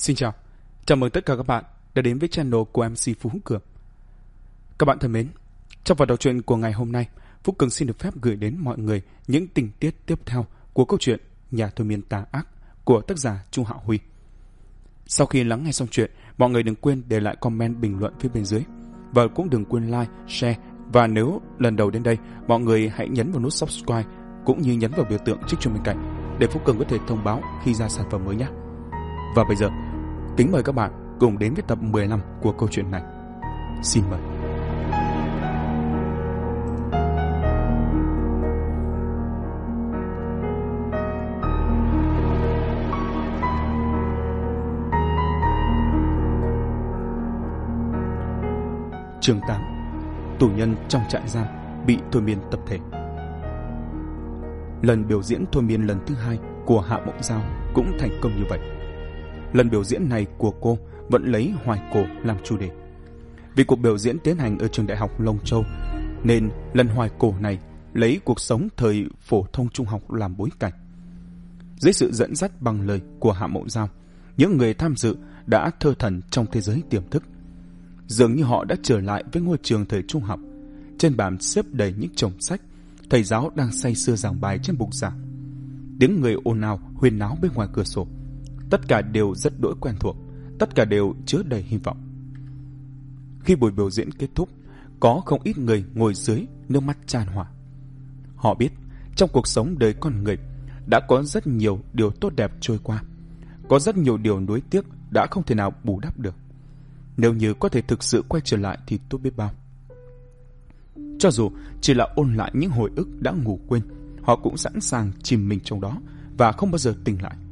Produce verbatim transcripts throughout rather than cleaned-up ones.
Xin chào, chào mừng tất cả các bạn đã đến với channel của em xê Phú Cường. Các bạn thân mến, trong phần đầu truyện của ngày hôm nay, Phú Cường xin được phép gửi đến mọi người những tình tiết tiếp theo của câu chuyện Nhà thôi miên tà ác của tác giả Chu Hạo Huy. Sau khi lắng nghe xong chuyện, mọi người đừng quên để lại comment bình luận phía bên dưới. Và cũng đừng quên like, share, và nếu lần đầu đến đây, mọi người hãy nhấn vào nút subscribe cũng như nhấn vào biểu tượng chiếc chuông bên cạnh để Phú Cường có thể thông báo khi ra sản phẩm mới nhé. Và bây giờ, kính mời các bạn cùng đến với tập mười lăm của câu chuyện này. Xin mời. Chương tám. Tù nhân trong trại giam bị thôi miên tập thể. Lần biểu diễn thôi miên lần thứ hai của Hạ Mộng Giao cũng thành công như vậy. Lần biểu diễn này của cô vẫn lấy hoài cổ làm chủ đề. Vì cuộc biểu diễn tiến hành ở trường đại học Long Châu, nên lần hoài cổ này lấy cuộc sống thời phổ thông trung học làm bối cảnh. Dưới sự dẫn dắt bằng lời của Hạ Mộng Giao, những người tham dự đã thơ thẩn trong thế giới tiềm thức. Dường như họ đã trở lại với ngôi trường thời trung học. Trên bàn xếp đầy những chồng sách, thầy giáo đang say sưa giảng bài trên bục giảng. Tiếng người ồn ào huyên náo bên ngoài cửa sổ. Tất cả đều rất đỗi quen thuộc, tất cả đều chứa đầy hy vọng. Khi buổi biểu diễn kết thúc, có không ít người ngồi dưới nước mắt chan hòa. Họ biết, trong cuộc sống đời con người đã có rất nhiều điều tốt đẹp trôi qua, có rất nhiều điều nuối tiếc đã không thể nào bù đắp được. Nếu như có thể thực sự quay trở lại thì tốt biết bao. Cho dù chỉ là ôn lại những hồi ức đã ngủ quên, họ cũng sẵn sàng chìm mình trong đó và không bao giờ tỉnh lại.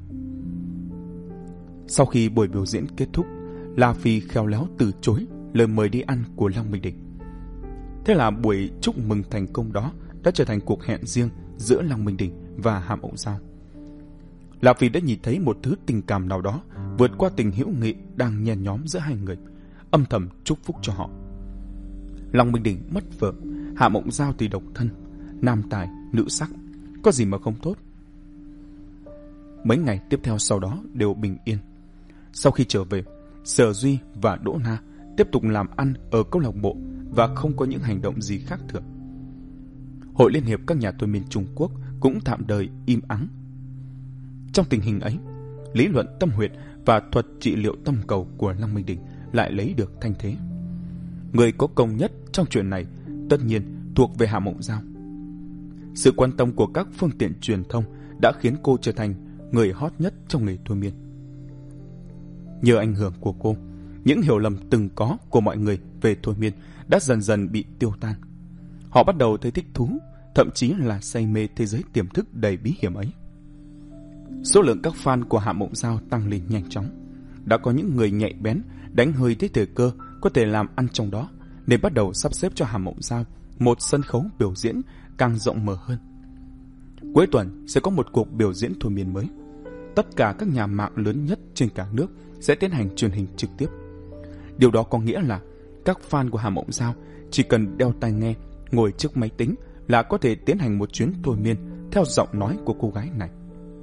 Sau khi buổi biểu diễn kết thúc, La Phi khéo léo từ chối lời mời đi ăn của Lăng Minh Đỉnh. Thế là buổi chúc mừng thành công đó đã trở thành cuộc hẹn riêng giữa Lăng Minh Đỉnh và Hạ Mộng Giao. La Phi đã nhìn thấy một thứ tình cảm nào đó vượt qua tình hữu nghị đang nhen nhóm giữa hai người, âm thầm chúc phúc cho họ. Lăng Minh Đỉnh mất vợ, Hạ Mộng Giao thì độc thân, nam tài, nữ sắc, có gì mà không tốt. Mấy ngày tiếp theo sau đó đều bình yên. Sau khi trở về, Sở Duy và Đỗ Na tiếp tục làm ăn ở câu lạc bộ và không có những hành động gì khác thường. Hội Liên hiệp các nhà thôi miên Trung Quốc cũng tạm đời im ắng. Trong tình hình ấy, lý luận tâm huyệt và thuật trị liệu tâm cầu của Lăng Minh Đỉnh lại lấy được thanh thế. Người có công nhất trong chuyện này tất nhiên thuộc về Hạ Mộng Giao. Sự quan tâm của các phương tiện truyền thông đã khiến cô trở thành người hot nhất trong nghề thôi miên. Nhờ ảnh hưởng của cô, những hiểu lầm từng có của mọi người về thôi miên đã dần dần bị tiêu tan. Họ bắt đầu thấy thích thú, thậm chí là say mê thế giới tiềm thức đầy bí hiểm ấy. Số lượng các fan của Hạ Mộng Giao tăng lên nhanh chóng. Đã có những người nhạy bén đánh hơi thấy thời cơ có thể làm ăn trong đó, nên bắt đầu sắp xếp cho Hạ Mộng Giao một sân khấu biểu diễn càng rộng mở hơn. Cuối tuần sẽ có một cuộc biểu diễn thôi miên mới. Tất cả các nhà mạng lớn nhất trên cả nước sẽ tiến hành truyền hình trực tiếp. Điều đó có nghĩa là các fan của Hạ Mộng Giao chỉ cần đeo tai nghe, ngồi trước máy tính là có thể tiến hành một chuyến thôi miên theo giọng nói của cô gái này.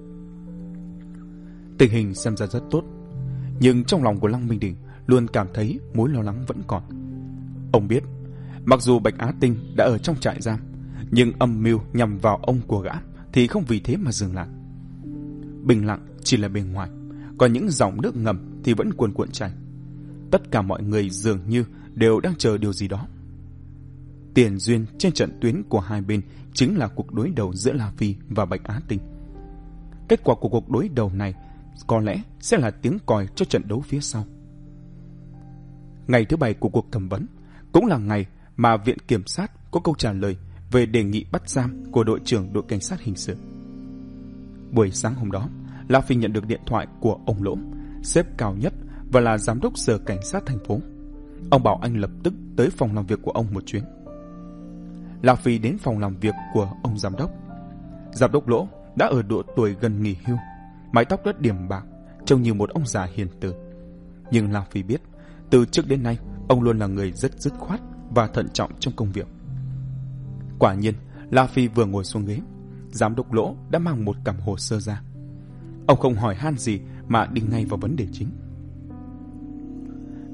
Tình hình xem ra rất tốt, nhưng trong lòng của Lăng Minh Đỉnh luôn cảm thấy mối lo lắng vẫn còn. Ông biết, mặc dù Bạch Á Tinh đã ở trong trại giam, nhưng âm mưu nhằm vào ông của gã thì không vì thế mà dừng lại. Bình lặng chỉ là bên ngoài, còn những dòng nước ngầm thì vẫn cuồn cuộn chảy. Tất cả mọi người dường như đều đang chờ điều gì đó. Tiền duyên trên trận tuyến của hai bên chính là cuộc đối đầu giữa La Phi và Bạch Á Tinh. Kết quả của cuộc đối đầu này có lẽ sẽ là tiếng còi cho trận đấu phía sau. Ngày thứ bảy của cuộc thẩm vấn cũng là ngày mà Viện Kiểm sát có câu trả lời về đề nghị bắt giam của đội trưởng đội cảnh sát hình sự. Buổi sáng hôm đó, La Phi nhận được điện thoại của ông Lỗ, sếp cao nhất và là giám đốc sở cảnh sát thành phố. Ông bảo anh lập tức tới phòng làm việc của ông một chuyến. La Phi đến phòng làm việc của ông giám đốc. Giám đốc Lỗ đã ở độ tuổi gần nghỉ hưu, mái tóc rất điểm bạc, trông như một ông già hiền từ. Nhưng La Phi biết, từ trước đến nay ông luôn là người rất dứt khoát và thận trọng trong công việc. Quả nhiên, La Phi vừa ngồi xuống ghế, giám đốc Lỗ đã mang một cặp hồ sơ ra. Ông không hỏi han gì mà đi ngay vào vấn đề chính.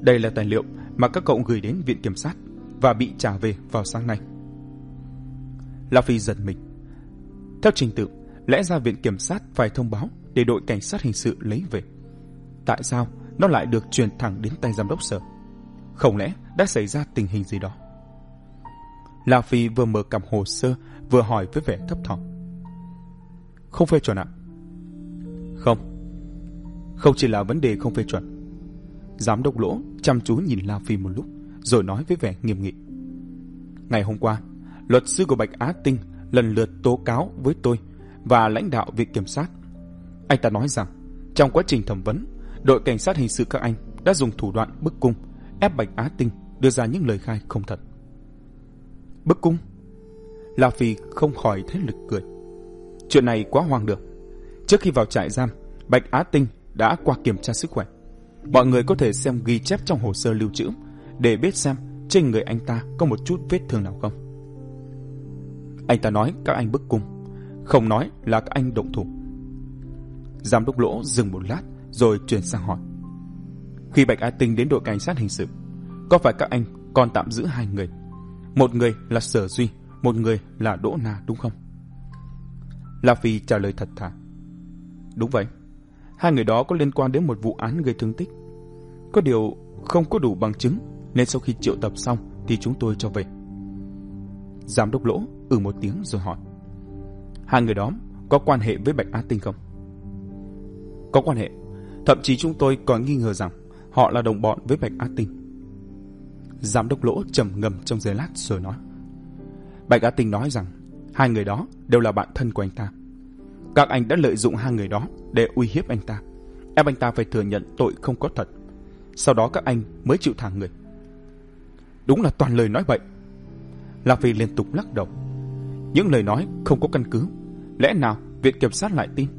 Đây là tài liệu mà các cậu gửi đến viện kiểm sát và bị trả về vào sáng nay. La Phi giật mình. Theo trình tự, lẽ ra viện kiểm sát phải thông báo để đội cảnh sát hình sự lấy về. Tại sao nó lại được truyền thẳng đến tay giám đốc sở? Không lẽ đã xảy ra tình hình gì đó? La Phi vừa mở cặp hồ sơ vừa hỏi với vẻ thấp thỏm. Không phê chuẩn ạ? Không. Không chỉ là vấn đề không phê chuẩn. Giám đốc Lỗ chăm chú nhìn La Phi một lúc rồi nói với vẻ nghiêm nghị. Ngày hôm qua, luật sư của Bạch Á Tinh lần lượt tố cáo với tôi và lãnh đạo viện kiểm sát. Anh ta nói rằng trong quá trình thẩm vấn, đội cảnh sát hình sự các anh đã dùng thủ đoạn bức cung ép Bạch Á Tinh đưa ra những lời khai không thật. Bức cung? La Phi không khỏi thấy lực cười. Chuyện này quá hoang đường. Trước khi vào trại giam, Bạch Á Tinh đã qua kiểm tra sức khỏe. Mọi người có thể xem ghi chép trong hồ sơ lưu trữ để biết xem trên người anh ta có một chút vết thương nào không. Anh ta nói các anh bức cung, không nói là các anh động thủ. Giám đốc Lỗ dừng một lát rồi chuyển sang hỏi. Khi Bạch Á Tinh đến đội cảnh sát hình sự, có phải các anh còn tạm giữ hai người? Một người là Sở Duy, một người là Đỗ Na đúng không? La Phi trả lời thật thà. Đúng vậy. Hai người đó có liên quan đến một vụ án gây thương tích. Có điều không có đủ bằng chứng nên sau khi triệu tập xong thì chúng tôi cho về. Giám đốc Lỗ ừ một tiếng rồi hỏi. Hai người đó có quan hệ với Bạch Á Tinh không? Có quan hệ. Thậm chí chúng tôi còn nghi ngờ rằng họ là đồng bọn với Bạch Á Tinh. Giám đốc Lỗ trầm ngâm trong giây lát rồi nói. Bạch Á Tinh nói rằng hai người đó đều là bạn thân của anh ta. Các anh đã lợi dụng hai người đó để uy hiếp anh ta, ép anh ta phải thừa nhận tội không có thật. Sau đó các anh mới chịu thả người. Đúng là toàn lời nói bậy. La Phi liên tục lắc đầu. Những lời nói không có căn cứ. Lẽ nào viện kiểm sát lại tin?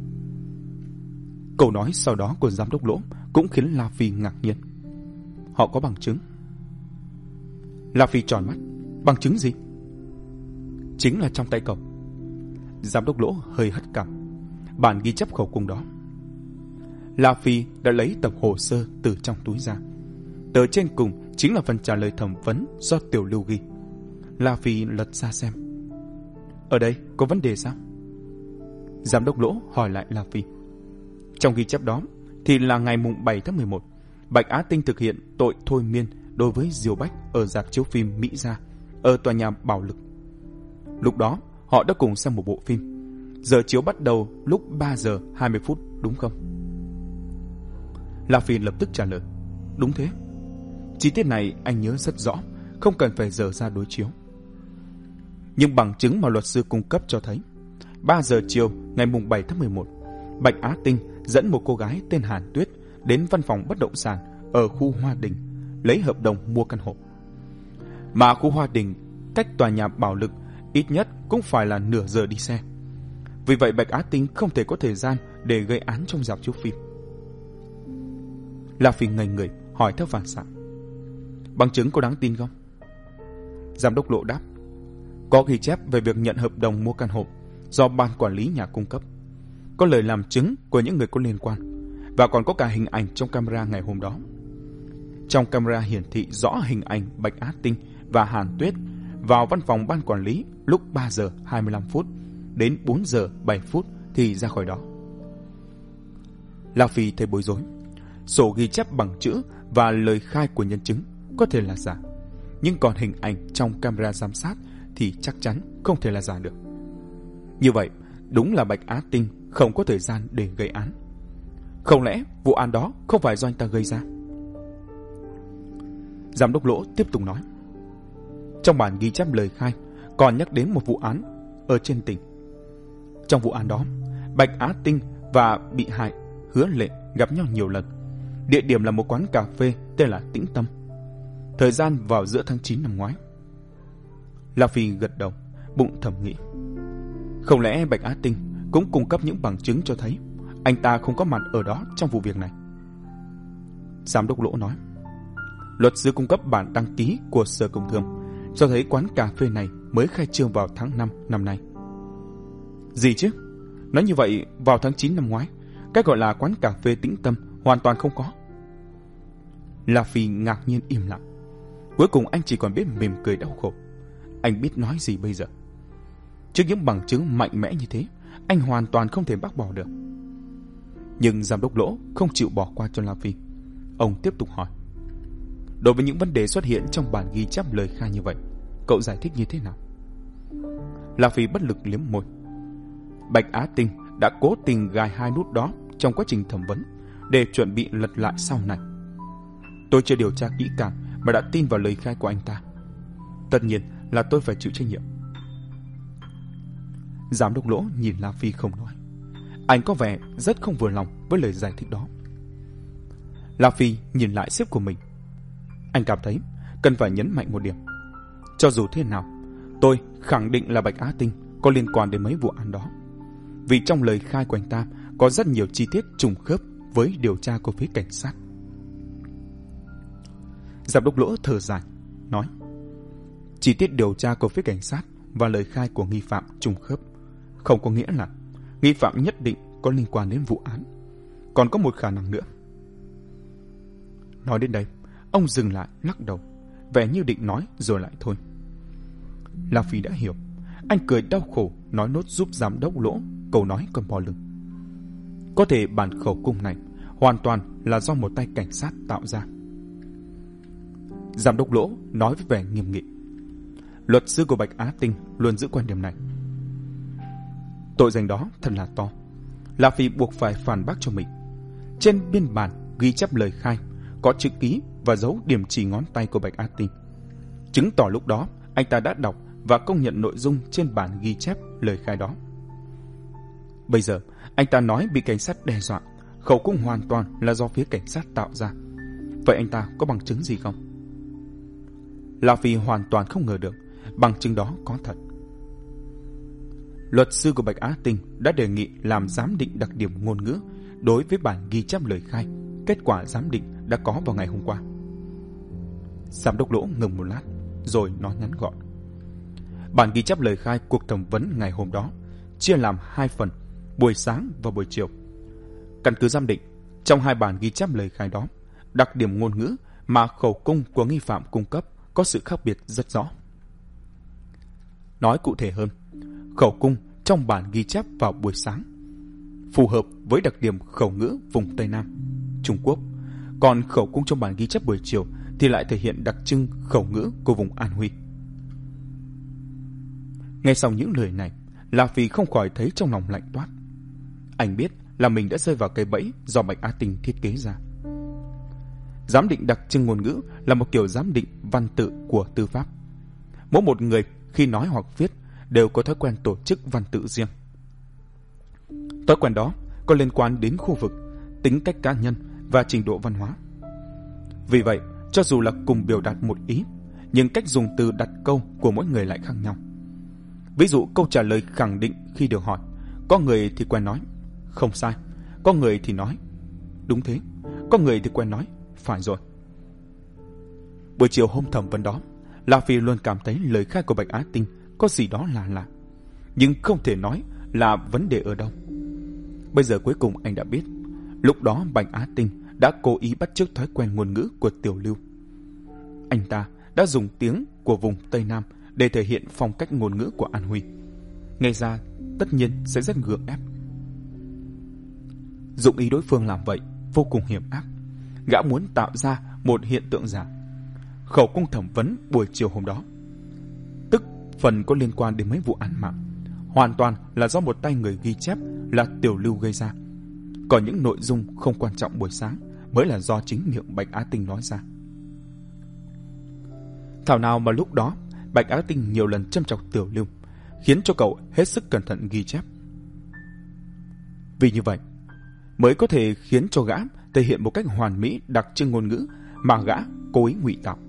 Câu nói sau đó của giám đốc Lỗ cũng khiến La Phi ngạc nhiên. Họ có bằng chứng. La Phi tròn mắt. Bằng chứng gì? Chính là trong tay cậu. Giám đốc Lỗ hơi hất cằm. Bản ghi chép khẩu cung đó. La Phi đã lấy tập hồ sơ từ trong túi ra. Tờ trên cùng chính là phần trả lời thẩm vấn do Tiểu Lưu ghi. La Phi lật ra xem. Ở đây có vấn đề sao? Giám đốc Lỗ hỏi lại La Phi. Trong ghi chép đó thì là ngày mùng bảy tháng mười một, Bạch Á Tinh thực hiện tội thôi miên đối với Diều Bách ở rạp chiếu phim Mỹ Gia ở tòa nhà Bảo Lực. Lúc đó họ đã cùng xem một bộ phim. Giờ chiếu bắt đầu lúc ba giờ hai mươi phút đúng không? La Phi lập tức trả lời. Đúng thế. Chi tiết này anh nhớ rất rõ, không cần phải dở ra đối chiếu. Nhưng bằng chứng mà luật sư cung cấp cho thấy ba giờ chiều ngày mùng bảy tháng mười một, Bạch Á Tinh dẫn một cô gái tên Hàn Tuyết đến văn phòng bất động sản ở khu Hoa Đình lấy hợp đồng mua căn hộ. Mà khu Hoa Đình cách tòa nhà Bảo Lực ít nhất cũng phải là nửa giờ đi xe. Vì vậy Bạch Á Tinh không thể có thời gian để gây án trong rạp chiếu phim. La Phi ngây người hỏi theo phản xạ. Bằng chứng có đáng tin không? Giám đốc Lộ đáp. Có ghi chép về việc nhận hợp đồng mua căn hộ do ban quản lý nhà cung cấp. Có lời làm chứng của những người có liên quan. Và còn có cả hình ảnh trong camera ngày hôm đó. Trong camera hiển thị rõ hình ảnh Bạch Á Tinh và Hàn Tuyết vào văn phòng ban quản lý lúc ba giờ hai mươi lăm phút đến bốn giờ bảy phút thì ra khỏi đó. La Phi thấy bối rối. Sổ ghi chép bằng chữ và lời khai của nhân chứng có thể là giả, nhưng còn hình ảnh trong camera giám sát thì chắc chắn không thể là giả được. Như vậy, đúng là Bạch Á Tinh không có thời gian để gây án. Không lẽ vụ án đó không phải do anh ta gây ra? Giám đốc Lỗ tiếp tục nói. Trong bản ghi chép lời khai còn nhắc đến một vụ án ở trên tỉnh. Trong vụ án đó, Bạch Á Tinh và bị hại Hứa Lệ gặp nhau nhiều lần. Địa điểm là một quán cà phê tên là Tĩnh Tâm. Thời gian vào giữa tháng chín năm ngoái. La Phi gật đầu, bụng thầm nghĩ. Không lẽ Bạch Á Tinh cũng cung cấp những bằng chứng cho thấy anh ta không có mặt ở đó trong vụ việc này? Giám đốc Lỗ nói. Luật sư cung cấp bản đăng ký của Sở Công Thương cho thấy quán cà phê này mới khai trương vào tháng năm năm nay. Gì chứ? Nói như vậy vào tháng chín năm ngoái, cái gọi là quán cà phê Tĩnh Tâm hoàn toàn không có. La Phi ngạc nhiên im lặng. Cuối cùng anh chỉ còn biết mỉm cười đau khổ. Anh biết nói gì bây giờ? Trước những bằng chứng mạnh mẽ như thế, anh hoàn toàn không thể bác bỏ được. Nhưng giám đốc Lỗ không chịu bỏ qua cho La Phi. Ông tiếp tục hỏi: đối với những vấn đề xuất hiện trong bản ghi chép lời khai như vậy, cậu giải thích như thế nào? La Phi bất lực liếm môi. Bạch Á Tinh đã cố tình gài hai nút đó trong quá trình thẩm vấn để chuẩn bị lật lại sau này. Tôi chưa điều tra kỹ càng mà đã tin vào lời khai của anh ta. Tất nhiên là tôi phải chịu trách nhiệm. Giám đốc Lỗ nhìn La Phi không nói. Anh có vẻ rất không vừa lòng với lời giải thích đó. La Phi nhìn lại sếp của mình. Anh cảm thấy cần phải nhấn mạnh một điểm. Cho dù thế nào, tôi khẳng định là Bạch Á Tinh có liên quan đến mấy vụ án đó. Vì trong lời khai của anh ta có rất nhiều chi tiết trùng khớp với điều tra của phía cảnh sát. Giám đốc Lỗ thở dài, nói: chi tiết điều tra của phía cảnh sát và lời khai của nghi phạm trùng khớp không có nghĩa là nghi phạm nhất định có liên quan đến vụ án. Còn có một khả năng nữa. Nói đến đây, ông dừng lại, lắc đầu, vẻ như định nói rồi lại thôi. La Phi đã hiểu. Anh cười đau khổ, nói nốt giúp giám đốc Lỗ câu nói còn bò lưng. Có thể bản khẩu cung này hoàn toàn là do một tay cảnh sát tạo ra. Giám đốc Lỗ nói với vẻ nghiêm nghị. Luật sư của Bạch Á Tinh luôn giữ quan điểm này. Tội danh đó thật là to. La Phi buộc phải phản bác cho mình. Trên biên bản ghi chép lời khai có chữ ký và dấu điểm chỉ ngón tay của Bạch Á Tinh, chứng tỏ lúc đó anh ta đã đọc và công nhận nội dung trên bản ghi chép lời khai đó. Bây giờ anh ta nói bị cảnh sát đe dọa, khẩu cung hoàn toàn là do phía cảnh sát tạo ra. Vậy anh ta có bằng chứng gì không? La Phi hoàn toàn không ngờ được bằng chứng đó có thật. Luật sư của Bạch Á Tinh đã đề nghị làm giám định đặc điểm ngôn ngữ đối với bản ghi chép lời khai. Kết quả giám định đã có vào ngày hôm qua. Giám đốc Lỗ ngừng một lát rồi nói ngắn gọn. Bản ghi chép lời khai cuộc thẩm vấn ngày hôm đó chia làm hai phần, buổi sáng và buổi chiều. Căn cứ giám định, trong hai bản ghi chép lời khai đó, đặc điểm ngôn ngữ mà khẩu cung của nghi phạm cung cấp có sự khác biệt rất rõ. Nói cụ thể hơn, khẩu cung trong bản ghi chép vào buổi sáng phù hợp với đặc điểm khẩu ngữ vùng Tây Nam, Trung Quốc, còn khẩu cung trong bản ghi chép buổi chiều thì lại thể hiện đặc trưng khẩu ngữ của vùng An Huy. Nghe xong những lời này, La Phi không khỏi thấy trong lòng lạnh toát. Anh biết là mình đã rơi vào cái bẫy do Bạch Á Tinh thiết kế ra. Giám định đặc trưng ngôn ngữ là một kiểu giám định văn tự của tư pháp. Mỗi một người khi nói hoặc viết đều có thói quen tổ chức văn tự riêng. Thói quen đó có liên quan đến khu vực, tính cách cá nhân và trình độ văn hóa. Vì vậy, cho dù là cùng biểu đạt một ý, nhưng cách dùng từ đặt câu của mỗi người lại khác nhau. Ví dụ câu trả lời khẳng định khi được hỏi, có người thì quen nói không sai, có người thì nói đúng thế, có người thì quen nói phải rồi. Buổi chiều hôm thẩm vấn đó, La Phi luôn cảm thấy lời khai của Bạch Á Tinh có gì đó là lạ, nhưng không thể nói là vấn đề ở đâu. Bây giờ cuối cùng anh đã biết, lúc đó Bạch Á Tinh đã cố ý bắt chước thói quen ngôn ngữ của Tiểu Lưu. Anh ta đã dùng tiếng của vùng Tây Nam để thể hiện phong cách ngôn ngữ của An Huy. Nghe ra tất nhiên sẽ rất gượng ép. Dụng ý đối phương làm vậy vô cùng hiểm ác. Gã muốn tạo ra một hiện tượng giả. Khẩu cung thẩm vấn buổi chiều hôm đó, tức phần có liên quan đến mấy vụ án mạng, hoàn toàn là do một tay người ghi chép là Tiểu Lưu gây ra. Còn những nội dung không quan trọng buổi sáng mới là do chính miệng Bạch Á Tinh nói ra. Thảo nào mà lúc đó Bạch Á Tinh nhiều lần châm chọc Tiểu Lưu, khiến cho cậu hết sức cẩn thận ghi chép. Vì như vậy mới có thể khiến cho gã thể hiện một cách hoàn mỹ đặc trưng ngôn ngữ mà gã cố ý ngụy tạo.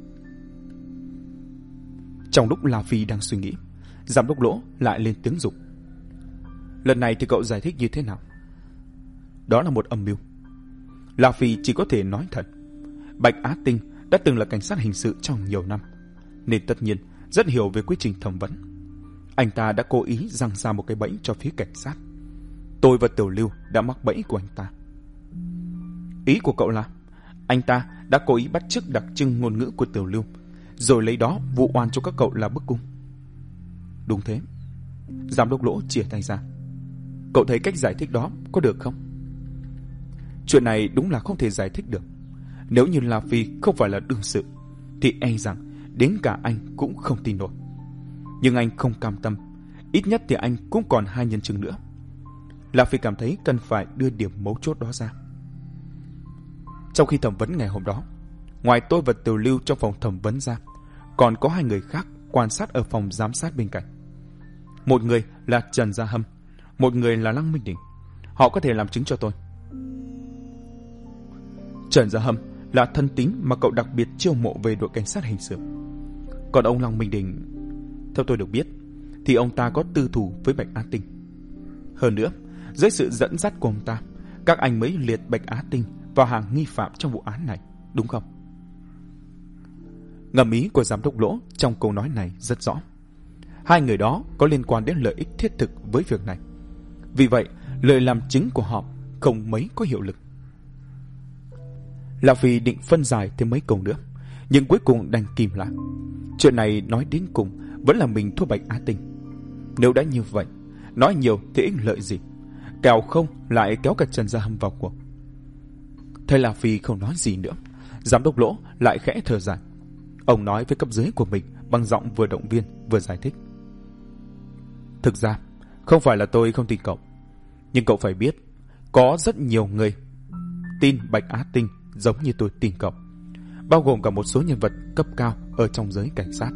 Trong lúc La Phi đang suy nghĩ, giám đốc Lỗ lại lên tiếng giục. Lần này thì cậu giải thích như thế nào? Đó là một âm mưu. La Phi chỉ có thể nói thật. Bạch Á Tinh đã từng là cảnh sát hình sự trong nhiều năm, nên tất nhiên rất hiểu về quy trình thẩm vấn. Anh ta đã cố ý giăng ra một cái bẫy cho phía cảnh sát. Tôi và Tiểu Lưu đã mắc bẫy của anh ta. Ý của cậu là anh ta đã cố ý bắt chước đặc trưng ngôn ngữ của Tiểu Lưu, rồi lấy đó vụ oan cho các cậu là bức cung. Đúng thế. Giám đốc Lỗ chìa tay ra. Cậu thấy cách giải thích đó có được không? Chuyện này đúng là không thể giải thích được. Nếu như La Phi không phải là đương sự thì e rằng đến cả anh cũng không tin nổi. Nhưng anh không cam tâm. Ít nhất thì anh cũng còn hai nhân chứng nữa. La Phi cảm thấy cần phải đưa điểm mấu chốt đó ra. Trong khi thẩm vấn ngày hôm đó, ngoài tôi và Tiểu Lưu trong phòng thẩm vấn ra, còn có hai người khác quan sát ở phòng giám sát bên cạnh. Một người là Trần Gia Hâm, một người là Lăng Minh Đình. Họ có thể làm chứng cho tôi. Trần Gia Hâm là thân tín mà cậu đặc biệt chiêu mộ về đội cảnh sát hình sự. Còn ông Lăng Minh Đình, theo tôi được biết, thì ông ta có tư thù với Bạch Á Tinh. Hơn nữa, dưới sự dẫn dắt của ông ta, các anh mới liệt Bạch Á Tinh vào hàng nghi phạm trong vụ án này, đúng không? Ngầm ý của giám đốc Lỗ trong câu nói này rất rõ. Hai người đó có liên quan đến lợi ích thiết thực với việc này. Vì vậy, lời làm chứng của họ không mấy có hiệu lực. Lão Phi định phân giải thêm mấy câu nữa, nhưng cuối cùng đành kìm lại. Chuyện này nói đến cùng vẫn là mình thua Bạch Á Tinh. Nếu đã như vậy, nói nhiều thì ích lợi gì? Kẻo không lại kéo cả Trần Gia Hâm vào cuộc. Thế là Phi không nói gì nữa. Giám đốc Lỗ lại khẽ thở dài. Ông nói với cấp dưới của mình bằng giọng vừa động viên vừa giải thích. Thực ra, không phải là tôi không tin cậu. Nhưng cậu phải biết, có rất nhiều người tin Bạch Á Tinh giống như tôi tin cậu, bao gồm cả một số nhân vật cấp cao ở trong giới cảnh sát.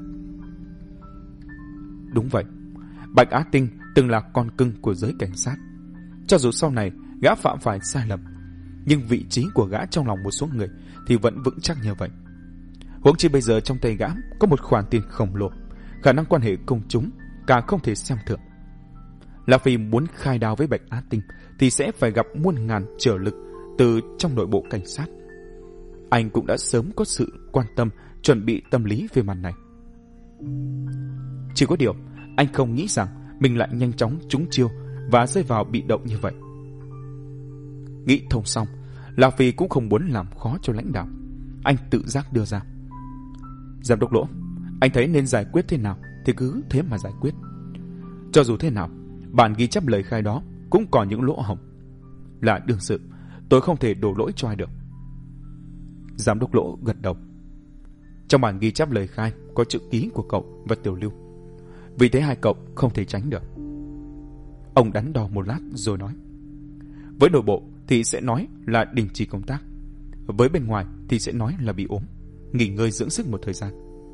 Đúng vậy, Bạch Á Tinh từng là con cưng của giới cảnh sát. Cho dù sau này gã phạm phải sai lầm, nhưng vị trí của gã trong lòng một số người thì vẫn vững chắc như vậy. Huống chi bây giờ trong tay gã có một khoản tiền khổng lồ, khả năng quan hệ công chúng càng không thể xem thường. Là vì muốn khai đao với Bạch Á Tinh thì sẽ phải gặp muôn ngàn trở lực từ trong nội bộ cảnh sát. Anh cũng đã sớm có sự quan tâm, chuẩn bị tâm lý về mặt này. Chỉ có điều, anh không nghĩ rằng mình lại nhanh chóng trúng chiêu và rơi vào bị động như vậy. Nghĩ thông xong, Lão Phi cũng không muốn làm khó cho lãnh đạo. Anh tự giác đưa ra. Giám đốc Lỗ, anh thấy nên giải quyết thế nào thì cứ thế mà giải quyết. Cho dù thế nào, bản ghi chép lời khai đó cũng còn những lỗ hổng. Là đương sự, tôi không thể đổ lỗi cho ai được. Giám đốc Lỗ gật đầu. Trong bản ghi chép lời khai có chữ ký của cậu và Tiểu Lưu. Vì thế hai cậu không thể tránh được. Ông đắn đo một lát rồi nói. Với nội bộ thì sẽ nói là đình chỉ công tác. Với bên ngoài thì sẽ nói là bị ốm, nghỉ ngơi dưỡng sức một thời gian.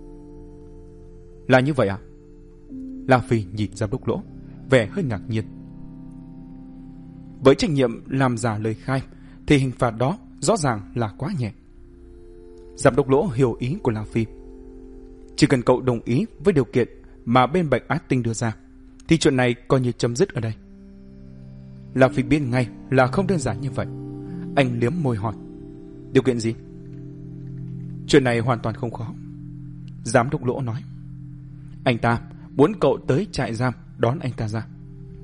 Là như vậy à? La Phi nhìn Giám đốc Lỗ, vẻ hơi ngạc nhiên. Với trách nhiệm làm giả lời khai thì hình phạt đó rõ ràng là quá nhẹ. Giám đốc Lỗ hiểu ý của La Phi. Chỉ cần cậu đồng ý với điều kiện mà bên Bạch Á Tinh đưa ra thì chuyện này coi như chấm dứt ở đây. La Phi biết ngay là không đơn giản như vậy. Anh liếm môi hỏi. Điều kiện gì? Chuyện này hoàn toàn không khó. Giám đốc Lỗ nói. Anh ta muốn cậu tới trại giam đón anh ta ra.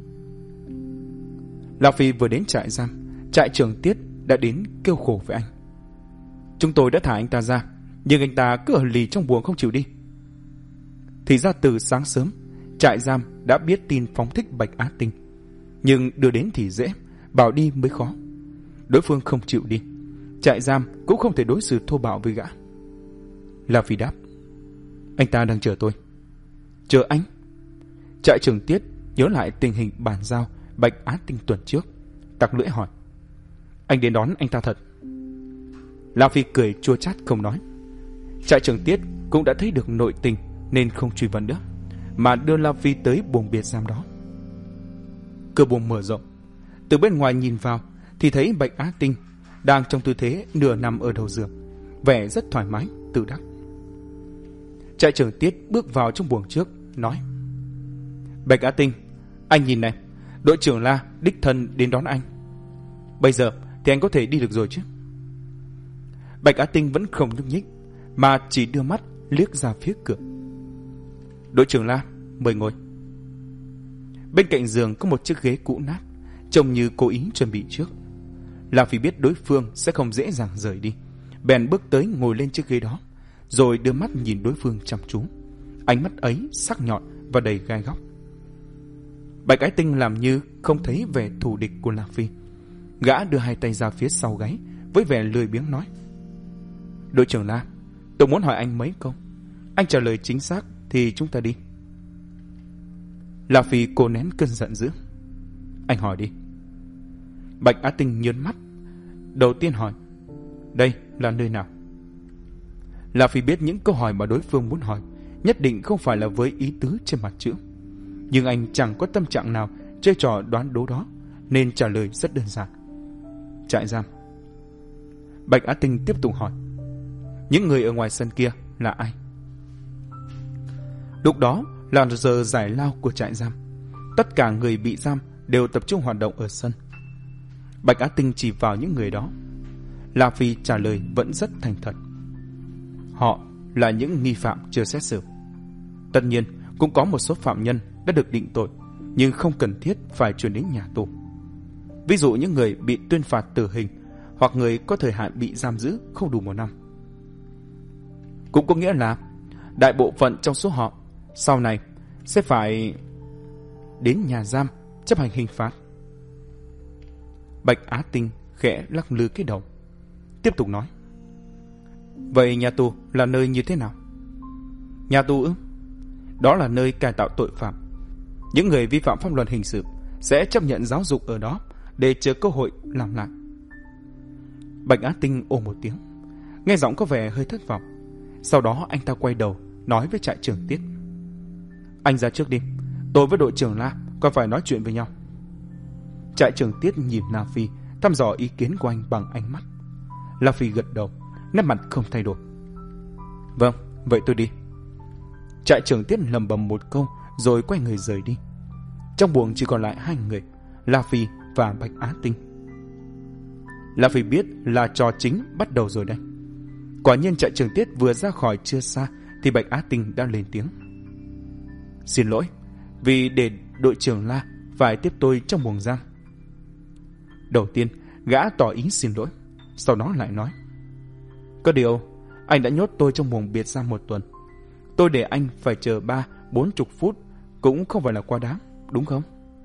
La Phi vừa đến trại giam, trại trưởng Tiết đã đến kêu khổ với anh. Chúng tôi đã thả anh ta ra, nhưng anh ta cứ ở lì trong buồng không chịu đi. Thì ra từ sáng sớm, trại giam đã biết tin phóng thích Bạch Á Tinh, nhưng đưa đến thì dễ, bảo đi mới khó. Đối phương không chịu đi, trại giam cũng không thể đối xử thô bạo với gã. La Phi đáp. Anh ta đang chờ tôi. Chờ anh? Trại trưởng Tiết nhớ lại tình hình bàn giao Bạch Á Tinh tuần trước, tặc lưỡi hỏi. Anh đến đón anh ta thật? La Phi cười chua chát không nói. Trại trưởng Tiết cũng đã thấy được nội tình nên không truy vấn nữa, mà đưa La Phi tới buồng biệt giam đó. Cửa buồng mở rộng, từ bên ngoài nhìn vào thì thấy Bạch Á Tinh đang trong tư thế nửa nằm ở đầu giường, vẻ rất thoải mái, tự đắc. Trại trưởng Tiết bước vào trong buồng trước, nói. Bạch Á Tinh, anh nhìn này, đội trưởng La đích thân đến đón anh. Bây giờ thì anh có thể đi được rồi chứ? Bạch Á Tinh vẫn không nhúc nhích, mà chỉ đưa mắt liếc ra phía cửa. Đội trưởng La, mời ngồi. Bên cạnh giường có một chiếc ghế cũ nát, trông như cố ý chuẩn bị trước. La Phi biết đối phương sẽ không dễ dàng rời đi, bèn bước tới ngồi lên chiếc ghế đó, rồi đưa mắt nhìn đối phương chăm chú. Ánh mắt ấy sắc nhọn và đầy gai góc. Bạch Ái Tinh làm như không thấy vẻ thù địch của La Phi. Gã đưa hai tay ra phía sau gáy với vẻ lười biếng nói: "Đội trưởng La, tôi muốn hỏi anh mấy câu. Anh trả lời chính xác thì chúng ta đi." La Phi cố nén cơn giận dữ: "Anh hỏi đi." Bạch Á Tinh nhớn mắt, đầu tiên hỏi: "Đây là nơi nào?" La Phi biết những câu hỏi mà đối phương muốn hỏi nhất định không phải là với ý tứ trên mặt chữ, nhưng anh chẳng có tâm trạng nào chơi trò đoán đố đó, nên trả lời rất đơn giản: "Trại giam." Bạch Á Tinh tiếp tục hỏi: "Những người ở ngoài sân kia là ai?" Lúc đó là giờ giải lao của trại giam. Tất cả người bị giam đều tập trung hoạt động ở sân. Bạch Á Tinh chỉ vào những người đó. La Phi trả lời vẫn rất thành thật: "Họ là những nghi phạm chưa xét xử. Tất nhiên cũng có một số phạm nhân đã được định tội, nhưng không cần thiết phải chuyển đến nhà tù. Ví dụ những người bị tuyên phạt tử hình, hoặc người có thời hạn bị giam giữ không đủ một năm. Cũng có nghĩa là đại bộ phận trong số họ sau này sẽ phải đến nhà giam chấp hành hình phạt." Bạch Á Tinh khẽ lắc lư cái đầu, tiếp tục nói: "Vậy nhà tù là nơi như thế nào?" "Nhà tù ư? Đó là nơi cải tạo tội phạm. Những người vi phạm pháp luật hình sự sẽ chấp nhận giáo dục ở đó để chờ cơ hội làm lại." Bạch Á Tinh ồ một tiếng, nghe giọng có vẻ hơi thất vọng. Sau đó anh ta quay đầu nói với trại trưởng Tiết: "Anh ra trước đi, tôi với đội trưởng La còn phải nói chuyện với nhau." Trại trưởng Tiết nhìn La Phi, thăm dò ý kiến của anh bằng ánh mắt. La Phi gật đầu, nét mặt không thay đổi: "Vâng, vậy tôi đi." Trại trưởng Tiết lầm bầm một câu rồi quay người rời đi. Trong buồng chỉ còn lại hai người, La Phi và Bạch Á Tinh. La Phi biết là trò chính bắt đầu rồi đây. Quả nhiên trại trưởng Tiết vừa ra khỏi chưa xa thì Bạch Á Tinh đã lên tiếng: "Xin lỗi, vì để đội trưởng La phải tiếp tôi trong buồng giam." Đầu tiên gã tỏ ý xin lỗi, sau đó lại nói: "Có điều anh đã nhốt tôi trong buồng biệt giam một tuần. Tôi để anh phải chờ ba bốn chục phút cũng không phải là quá đáng, đúng không?"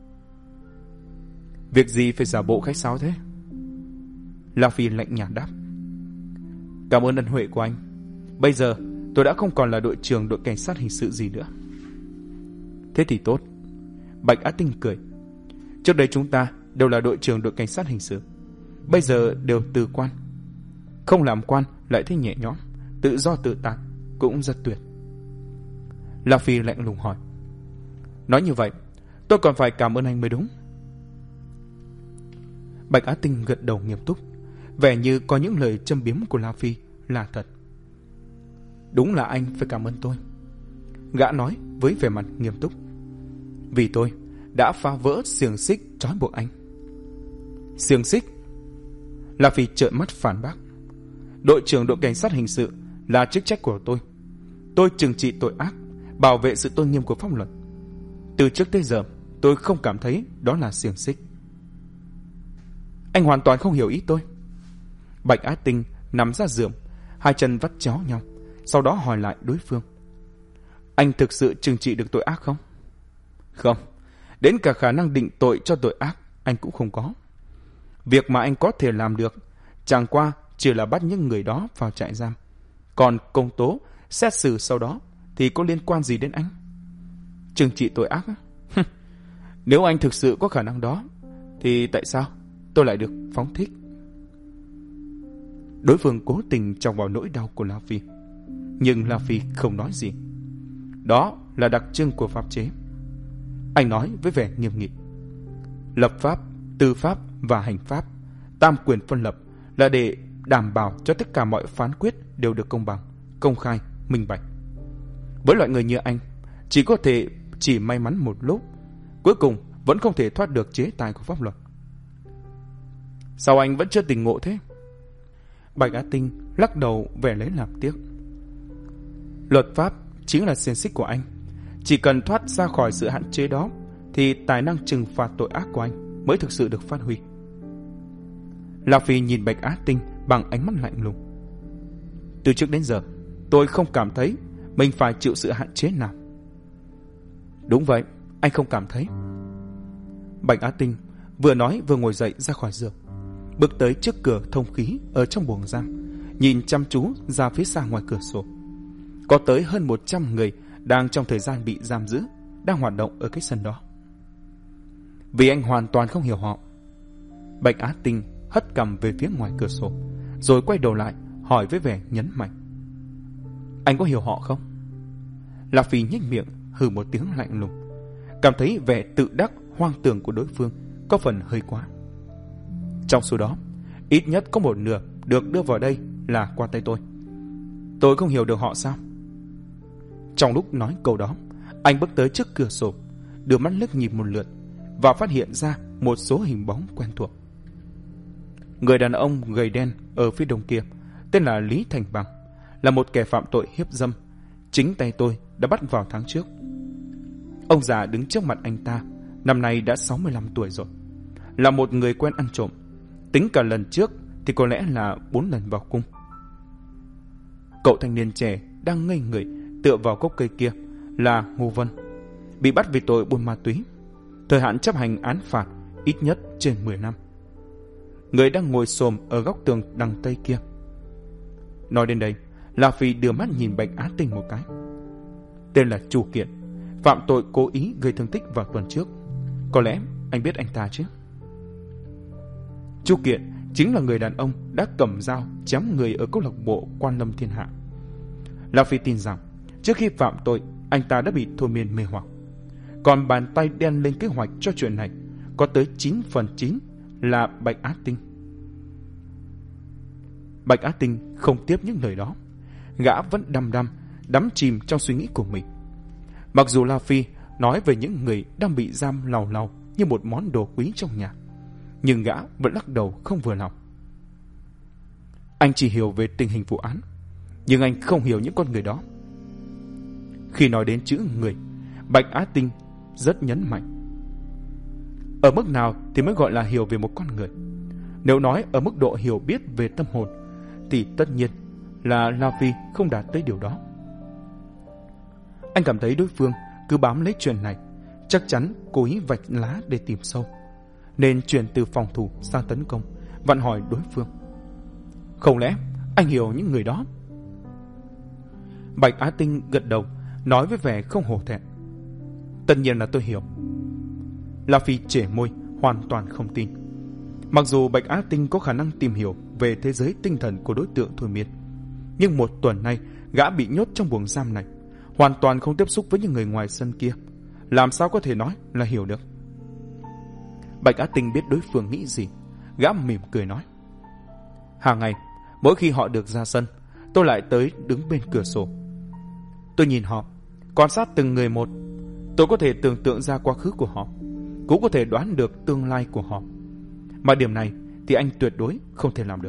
"Việc gì phải giả bộ khách sáo thế?" La Phi lạnh nhạt đáp: "Cảm ơn ân huệ của anh. Bây giờ tôi đã không còn là đội trưởng đội cảnh sát hình sự gì nữa." "Thế thì tốt." Bạch Á Tinh cười: "Trước đây chúng ta đều là đội trưởng đội cảnh sát hình sự, bây giờ đều từ quan. Không làm quan lại thấy nhẹ nhõm, tự do tự tại, cũng rất tuyệt." La Phi lạnh lùng hỏi: "Nói như vậy tôi còn phải cảm ơn anh mới đúng." Bạch Á Tinh gật đầu nghiêm túc, vẻ như có những lời châm biếm của La Phi là thật. "Đúng là anh phải cảm ơn tôi," gã nói với vẻ mặt nghiêm túc. "Vì tôi đã phá vỡ xiềng xích trói buộc anh." "Xiềng xích?" La Phi trợn mắt phản bác: "Đội trưởng đội cảnh sát hình sự là chức trách của tôi. Tôi trừng trị tội ác, bảo vệ sự tôn nghiêm của pháp luật. Từ trước tới giờ tôi không cảm thấy đó là xiềng xích." "Anh hoàn toàn không hiểu ý tôi." Bạch Á Tinh nằm ra giường, hai chân vắt chéo nhau, sau đó hỏi lại đối phương: "Anh thực sự trừng trị được tội ác không?" "Không, đến cả khả năng định tội cho tội ác anh cũng không có. Việc mà anh có thể làm được chẳng qua chỉ là bắt những người đó vào trại giam. Còn công tố, xét xử sau đó thì có liên quan gì đến anh? Trừng trị tội ác á? Nếu anh thực sự có khả năng đó thì tại sao tôi lại được phóng thích?" Đối phương cố tình chọc vào nỗi đau của La Phi, nhưng La Phi không nói gì. Đó là đặc trưng của pháp chế. Anh nói với vẻ nghiêm nghị: "Lập pháp, tư pháp và hành pháp, tam quyền phân lập là để đảm bảo cho tất cả mọi phán quyết đều được công bằng, công khai, minh bạch. Với loại người như anh, chỉ có thể chỉ may mắn một lúc, cuối cùng vẫn không thể thoát được chế tài của pháp luật." "Sao anh vẫn chưa tỉnh ngộ thế?" Bạch Á Tinh lắc đầu vẻ lấy làm tiếc: "Luật pháp chính là xiềng xích của anh. Chỉ cần thoát ra khỏi sự hạn chế đó thì tài năng trừng phạt tội ác của anh mới thực sự được phát huy." La Phi nhìn Bạch Á Tinh bằng ánh mắt lạnh lùng. Từ trước đến giờ, tôi không cảm thấy mình phải chịu sự hạn chế nào. Đúng vậy, anh không cảm thấy. Bạch Á Tinh vừa nói vừa ngồi dậy ra khỏi giường, bước tới trước cửa thông khí ở trong buồng giam, nhìn chăm chú ra phía xa ngoài cửa sổ. Có tới hơn một trăm người đang trong thời gian bị giam giữ, đang hoạt động ở cái sân đó. Vì anh hoàn toàn không hiểu họ. Bạch Á Tinh hất cằm về phía ngoài cửa sổ, rồi quay đầu lại hỏi với vẻ nhấn mạnh: Anh có hiểu họ không? La Phi nhếch miệng hừ một tiếng lạnh lùng, cảm thấy vẻ tự đắc hoang tưởng của đối phương có phần hơi quá. Trong số đó, ít nhất có một nửa được đưa vào đây là qua tay tôi. Tôi không hiểu được họ sao? Trong lúc nói câu đó, anh bước tới trước cửa sổ, đưa mắt liếc nhìn một lượt và phát hiện ra một số hình bóng quen thuộc. Người đàn ông gầy đen ở phía đông kia tên là Lý Thành Bằng, là một kẻ phạm tội hiếp dâm, chính tay tôi đã bắt vào tháng trước. Ông già đứng trước mặt anh ta năm nay đã sáu mươi lăm tuổi rồi, là một người quen ăn trộm, tính cả lần trước thì có lẽ là bốn lần vào cung. Cậu thanh niên trẻ đang ngây người tựa vào gốc cây kia là Ngô Vân, bị bắt vì tội buôn ma túy, thời hạn chấp hành án phạt ít nhất trên mười năm. Người đang ngồi xổm ở góc tường đằng tây kia. Nói đến đây, La Phi đưa mắt nhìn Bạch Á Tinh một cái. Tên là Chu Kiện, phạm tội cố ý gây thương tích vào tuần trước. Có lẽ anh biết anh ta chứ? Chu Kiện chính là người đàn ông đã cầm dao chém người ở câu lạc bộ Quan Lâm Thiên Hạ. La Phi tin rằng trước khi phạm tội, anh ta đã bị thôi miên mê hoặc. Còn bàn tay đen lên kế hoạch cho chuyện này có tới chín phần chín là Bạch Á Tinh. Bạch Á Tinh không tiếp những lời đó. Gã vẫn đăm đăm đắm chìm trong suy nghĩ của mình. Mặc dù La Phi nói về những người đang bị giam làu làu như một món đồ quý trong nhà, nhưng gã vẫn lắc đầu không vừa lòng. Anh chỉ hiểu về tình hình vụ án, nhưng anh không hiểu những con người đó. Khi nói đến chữ người, Bạch Á Tinh rất nhấn mạnh. Ở mức nào thì mới gọi là hiểu về một con người? Nếu nói ở mức độ hiểu biết về tâm hồn, thì tất nhiên là La Phi không đạt tới điều đó. Anh cảm thấy đối phương cứ bám lấy chuyện này, chắc chắn cố ý vạch lá để tìm sâu, nên chuyển từ phòng thủ sang tấn công, vặn hỏi đối phương. Không lẽ anh hiểu những người đó? Bạch Á Tinh gật đầu, nói với vẻ không hổ thẹn. Tất nhiên là tôi hiểu. La Phi chẻ môi, hoàn toàn không tin. Mặc dù Bạch Á Tinh có khả năng tìm hiểu về thế giới tinh thần của đối tượng thôi miên, nhưng một tuần nay gã bị nhốt trong buồng giam này, hoàn toàn không tiếp xúc với những người ngoài sân kia, làm sao có thể nói là hiểu được? Bạch Á Tinh biết đối phương nghĩ gì, gã mỉm cười nói. Hàng ngày, mỗi khi họ được ra sân, tôi lại tới đứng bên cửa sổ. Tôi nhìn họ, quan sát từng người một. Tôi có thể tưởng tượng ra quá khứ của họ, cũng có thể đoán được tương lai của họ. Mà điểm này thì anh tuyệt đối không thể làm được.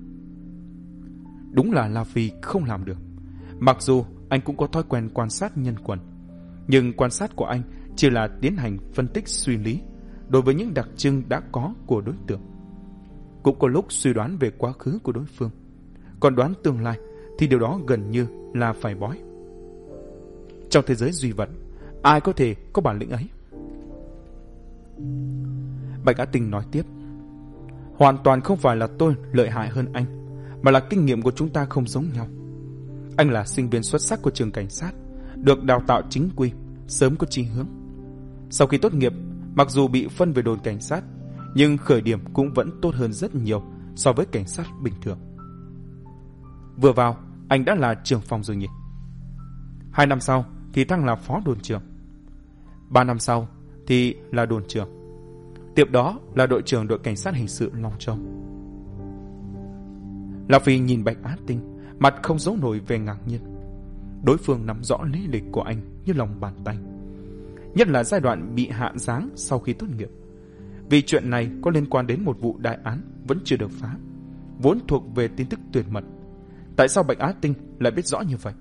Đúng là La Phi không làm được. Mặc dù anh cũng có thói quen quan sát nhân quần, nhưng quan sát của anh chỉ là tiến hành phân tích suy lý đối với những đặc trưng đã có của đối tượng. Cũng có lúc suy đoán về quá khứ của đối phương. Còn đoán tương lai thì điều đó gần như là phải bói. Trong thế giới duy vật, ai có thể có bản lĩnh ấy? Bạch Á Tinh nói tiếp. Hoàn toàn không phải là tôi lợi hại hơn anh, mà là kinh nghiệm của chúng ta không giống nhau. Anh là sinh viên xuất sắc của trường cảnh sát, được đào tạo chính quy, sớm có chí hướng. Sau khi tốt nghiệp, mặc dù bị phân về đồn cảnh sát, nhưng khởi điểm cũng vẫn tốt hơn rất nhiều so với cảnh sát bình thường. Vừa vào, anh đã là trưởng phòng rồi nhỉ? Hai năm sau thì thăng là phó đồn trưởng. Ba năm sau thì là đồn trưởng. Tiếp đó là đội trưởng đội cảnh sát hình sự Long Châu. La Phi nhìn Bạch Á Tinh, mặt không giấu nổi về ngạc nhiên. Đối phương nắm rõ lý lịch của anh như lòng bàn tay, nhất là giai đoạn bị hạ giáng sau khi tốt nghiệp. Vì chuyện này có liên quan đến một vụ đại án vẫn chưa được phá, vốn thuộc về tin tức tuyệt mật. Tại sao Bạch Á Tinh lại biết rõ như vậy?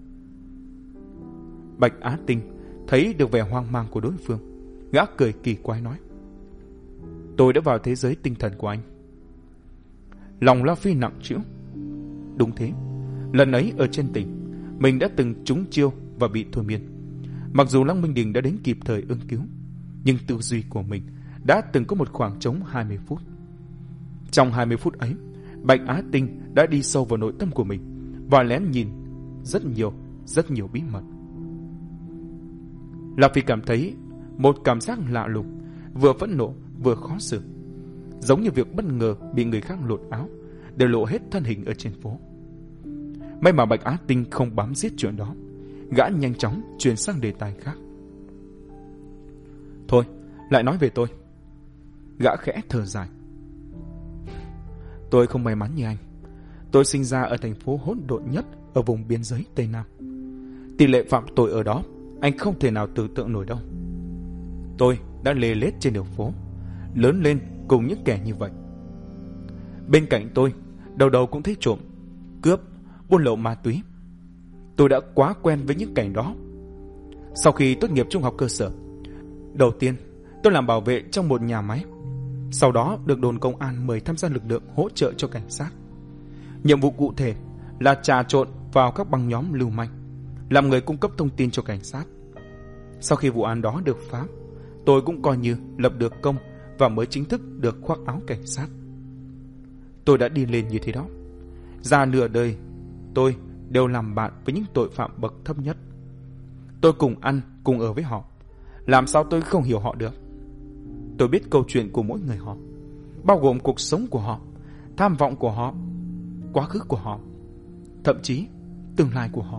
Bạch Á Tinh thấy được vẻ hoang mang của đối phương, gã cười kỳ quái nói. Tôi đã vào thế giới tinh thần của anh. Lòng La Phi nặng trĩu. Đúng thế, Lần ấy ở trên tỉnh, mình đã từng trúng chiêu và bị thôi miên. Mặc dù Lăng Minh Đình đã đến kịp thời ứng cứu, nhưng tư duy của mình đã từng có một khoảng trống hai mươi phút. Trong hai mươi phút ấy, Bạch Á Tinh đã đi sâu vào nội tâm của mình và lén nhìn rất nhiều, rất nhiều bí mật. La Phi cảm thấy một cảm giác lạ lùng, vừa phẫn nộ vừa khó xử, giống như việc bất ngờ bị người khác lột áo để lộ hết thân hình ở trên phố. May mà Bạch Á Tinh không bám giết chuyện đó, gã nhanh chóng chuyển sang đề tài khác. Thôi, lại nói về tôi. Gã khẽ thở dài. Tôi không may mắn như anh. Tôi sinh ra ở thành phố hỗn độn nhất ở vùng biên giới Tây Nam. Tỷ lệ phạm tội ở đó anh không thể nào tưởng tượng nổi đâu. Tôi đã lê lết trên đường phố, lớn lên cùng những kẻ như vậy. Bên cạnh tôi, đầu đầu cũng thấy trộm, cướp, buôn lậu ma túy. Tôi đã quá quen với những cảnh đó. Sau khi tốt nghiệp trung học cơ sở, đầu tiên tôi làm bảo vệ trong một nhà máy. Sau đó được đồn công an mời tham gia lực lượng hỗ trợ cho cảnh sát. Nhiệm vụ cụ thể là trà trộn vào các băng nhóm lưu manh, làm người cung cấp thông tin cho cảnh sát. Sau khi vụ án đó được phá, tôi cũng coi như lập được công và mới chính thức được khoác áo cảnh sát. Tôi đã đi lên như thế đó. Ra nửa đời, tôi đều làm bạn với những tội phạm bậc thấp nhất. Tôi cùng ăn, cùng ở với họ. Làm sao tôi không hiểu họ được? Tôi biết câu chuyện của mỗi người họ, bao gồm cuộc sống của họ, tham vọng của họ, quá khứ của họ, thậm chí tương lai của họ.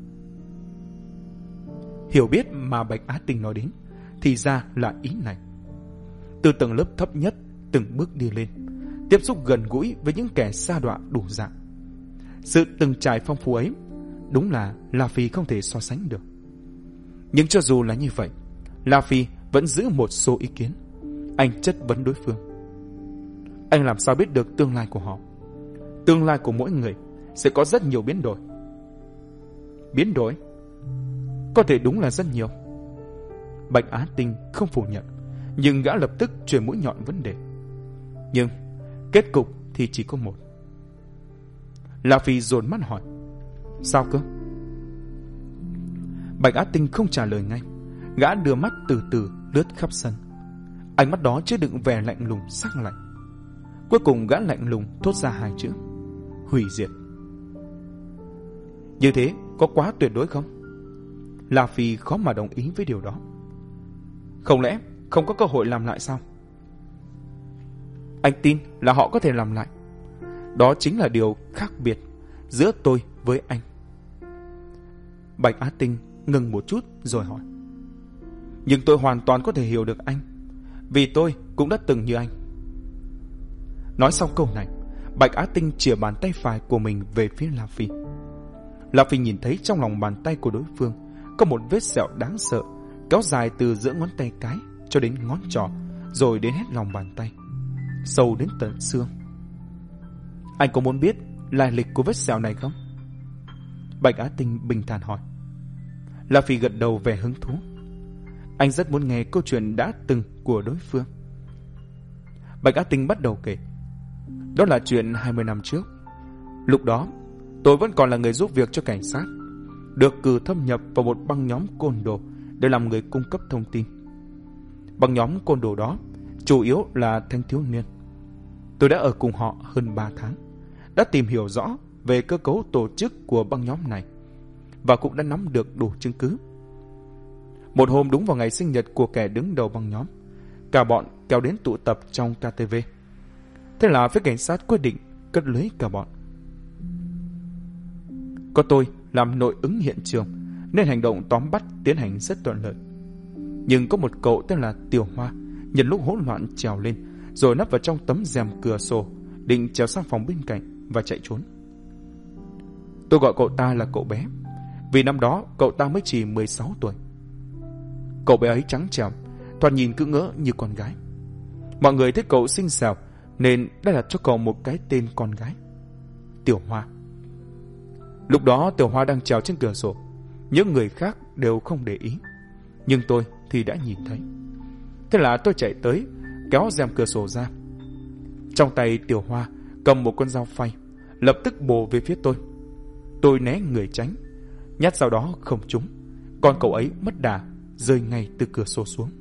Hiểu biết mà Bạch Á Tinh nói đến thì ra là ý này. Từ tầng lớp thấp nhất từng bước đi lên, tiếp xúc gần gũi với những kẻ sa đọa đủ dạng. Sự từng trải phong phú ấy đúng là La Phi không thể so sánh được. Nhưng cho dù là như vậy, La Phi vẫn giữ một số ý kiến. Anh chất vấn đối phương. Anh làm sao biết được tương lai của họ? Tương lai của mỗi người sẽ có rất nhiều biến đổi. Biến đổi? Có thể đúng là rất nhiều. Bạch Á Tinh không phủ nhận, nhưng gã lập tức chuyển mũi nhọn vấn đề. Nhưng kết cục thì chỉ có một. La Phi dồn mắt hỏi. Sao cơ? Bạch Á Tinh không trả lời ngay. Gã đưa mắt từ từ lướt khắp sân. Ánh mắt đó chứa đựng vẻ lạnh lùng sắc lạnh. Cuối cùng gã lạnh lùng thốt ra hai chữ: hủy diệt. Như thế có quá tuyệt đối không? La Phi khó mà đồng ý với điều đó. Không lẽ không có cơ hội làm lại sao? Anh tin là họ có thể làm lại. Đó chính là điều khác biệt giữa tôi với anh. Bạch Á Tinh ngừng một chút rồi hỏi. Nhưng tôi hoàn toàn có thể hiểu được anh, vì tôi cũng đã từng như anh. Nói xong câu này, Bạch Á Tinh chìa bàn tay phải của mình về phía La Phi. La Phi nhìn thấy trong lòng bàn tay của đối phương có một vết sẹo đáng sợ, kéo dài từ giữa ngón tay cái cho đến ngón trỏ, rồi đến hết lòng bàn tay, sâu đến tận xương. Anh có muốn biết lai lịch của vết sẹo này không? Bạch Á Tinh bình thản hỏi. La Phi gật đầu vẻ hứng thú. Anh rất muốn nghe câu chuyện đã từng của đối phương. Bạch Á Tinh bắt đầu kể. Đó là chuyện hai mươi năm trước. Lúc đó tôi vẫn còn là người giúp việc cho cảnh sát, được cử thâm nhập vào một băng nhóm côn đồ để làm người cung cấp thông tin. Băng nhóm côn đồ đó chủ yếu là thanh thiếu niên. Tôi đã ở cùng họ hơn ba tháng, đã tìm hiểu rõ về cơ cấu tổ chức của băng nhóm này và cũng đã nắm được đủ chứng cứ. Một hôm đúng vào ngày sinh nhật của kẻ đứng đầu băng nhóm, cả bọn kéo đến tụ tập trong ca tê vê. Thế là phía cảnh sát quyết định cất lưới cả bọn. Có tôi làm nội ứng hiện trường nên hành động tóm bắt tiến hành rất thuận lợi. Nhưng có một cậu tên là Tiểu Hoa nhân lúc hỗn loạn trèo lên rồi nấp vào trong tấm rèm cửa sổ, định trèo sang phòng bên cạnh và chạy trốn. Tôi gọi cậu ta là cậu bé, vì năm đó cậu ta mới chỉ mười sáu tuổi. Cậu bé ấy trắng trẻo, thoạt nhìn cứ ngỡ như con gái. Mọi người thấy cậu xinh xẻo nên đã đặt cho cậu một cái tên con gái, Tiểu Hoa. Lúc đó Tiểu Hoa đang trèo trên cửa sổ, những người khác đều không để ý, nhưng tôi thì đã nhìn thấy. Thế là tôi chạy tới, kéo rèm cửa sổ ra. Trong tay Tiểu Hoa cầm một con dao phay, lập tức bổ về phía tôi. Tôi né người tránh, nhát dao đó không trúng, còn cậu ấy mất đà rơi ngay từ cửa sổ xuống.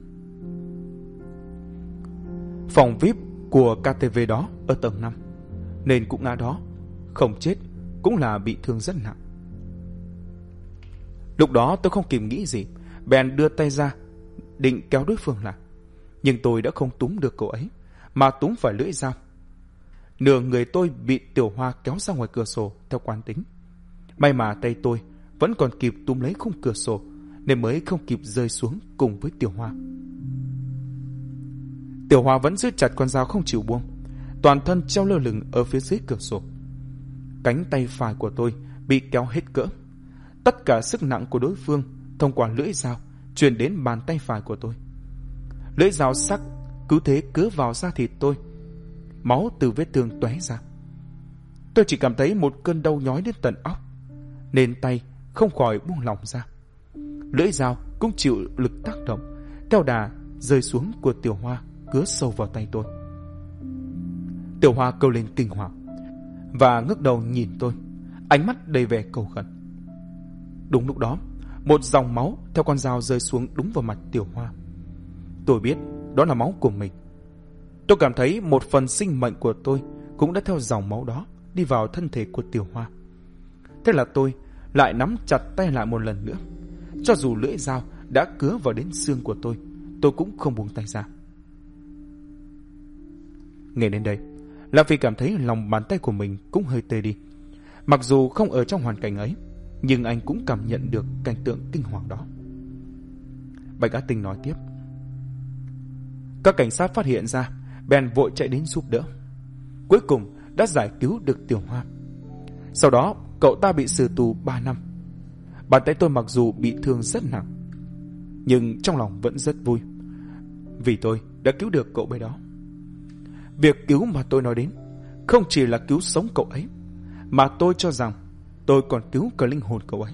Phòng vi ai pi của ca tê vê đó ở tầng năm, nên cũng ngã đó, không chết cũng là bị thương rất nặng. Lúc đó tôi không kịp nghĩ gì, bèn đưa tay ra định kéo đối phương lại, nhưng tôi đã không túm được cậu ấy mà túm phải lưỡi dao. Nửa người tôi bị Tiểu Hoa kéo ra ngoài cửa sổ theo quán tính. May mà tay tôi vẫn còn kịp túm lấy khung cửa sổ nên mới không kịp rơi xuống cùng với Tiểu Hoa. Tiểu Hoa vẫn giữ chặt con dao không chịu buông, toàn thân treo lơ lửng ở phía dưới cửa sổ. Cánh tay phải của tôi bị kéo hết cỡ. Tất cả sức nặng của đối phương thông qua lưỡi dao truyền đến bàn tay phải của tôi. Lưỡi dao sắc cứ thế cứa vào da thịt tôi, máu từ vết thương tóe ra. Tôi chỉ cảm thấy một cơn đau nhói đến tận óc, nên tay không khỏi buông lỏng ra. Lưỡi dao cũng chịu lực tác động, theo đà rơi xuống của Tiểu Hoa, cứa sâu vào tay tôi. Tiểu Hoa kêu lên kinh hoàng và ngước đầu nhìn tôi, ánh mắt đầy vẻ cầu khẩn. Đúng lúc đó, một dòng máu theo con dao rơi xuống đúng vào mặt Tiểu Hoa. Tôi biết đó là máu của mình. Tôi cảm thấy một phần sinh mệnh của tôi cũng đã theo dòng máu đó đi vào thân thể của Tiểu Hoa. Thế là tôi lại nắm chặt tay lại một lần nữa. Cho dù lưỡi dao đã cứa vào đến xương của tôi, tôi cũng không buông tay ra. Nghe đến đây, Lam Phi cảm thấy lòng bàn tay của mình cũng hơi tê đi. Mặc dù không ở trong hoàn cảnh ấy, nhưng anh cũng cảm nhận được cảnh tượng kinh hoàng đó. Bạch Á Tinh nói tiếp. Các cảnh sát phát hiện ra, bèn vội chạy đến giúp đỡ. Cuối cùng đã giải cứu được Tiểu Hoa. Sau đó cậu ta bị xử tù ba năm. Bàn tay tôi mặc dù bị thương rất nặng, nhưng trong lòng vẫn rất vui, vì tôi đã cứu được cậu bé đó. Việc cứu mà tôi nói đến không chỉ là cứu sống cậu ấy, mà tôi cho rằng tôi còn cứu cả linh hồn cậu ấy.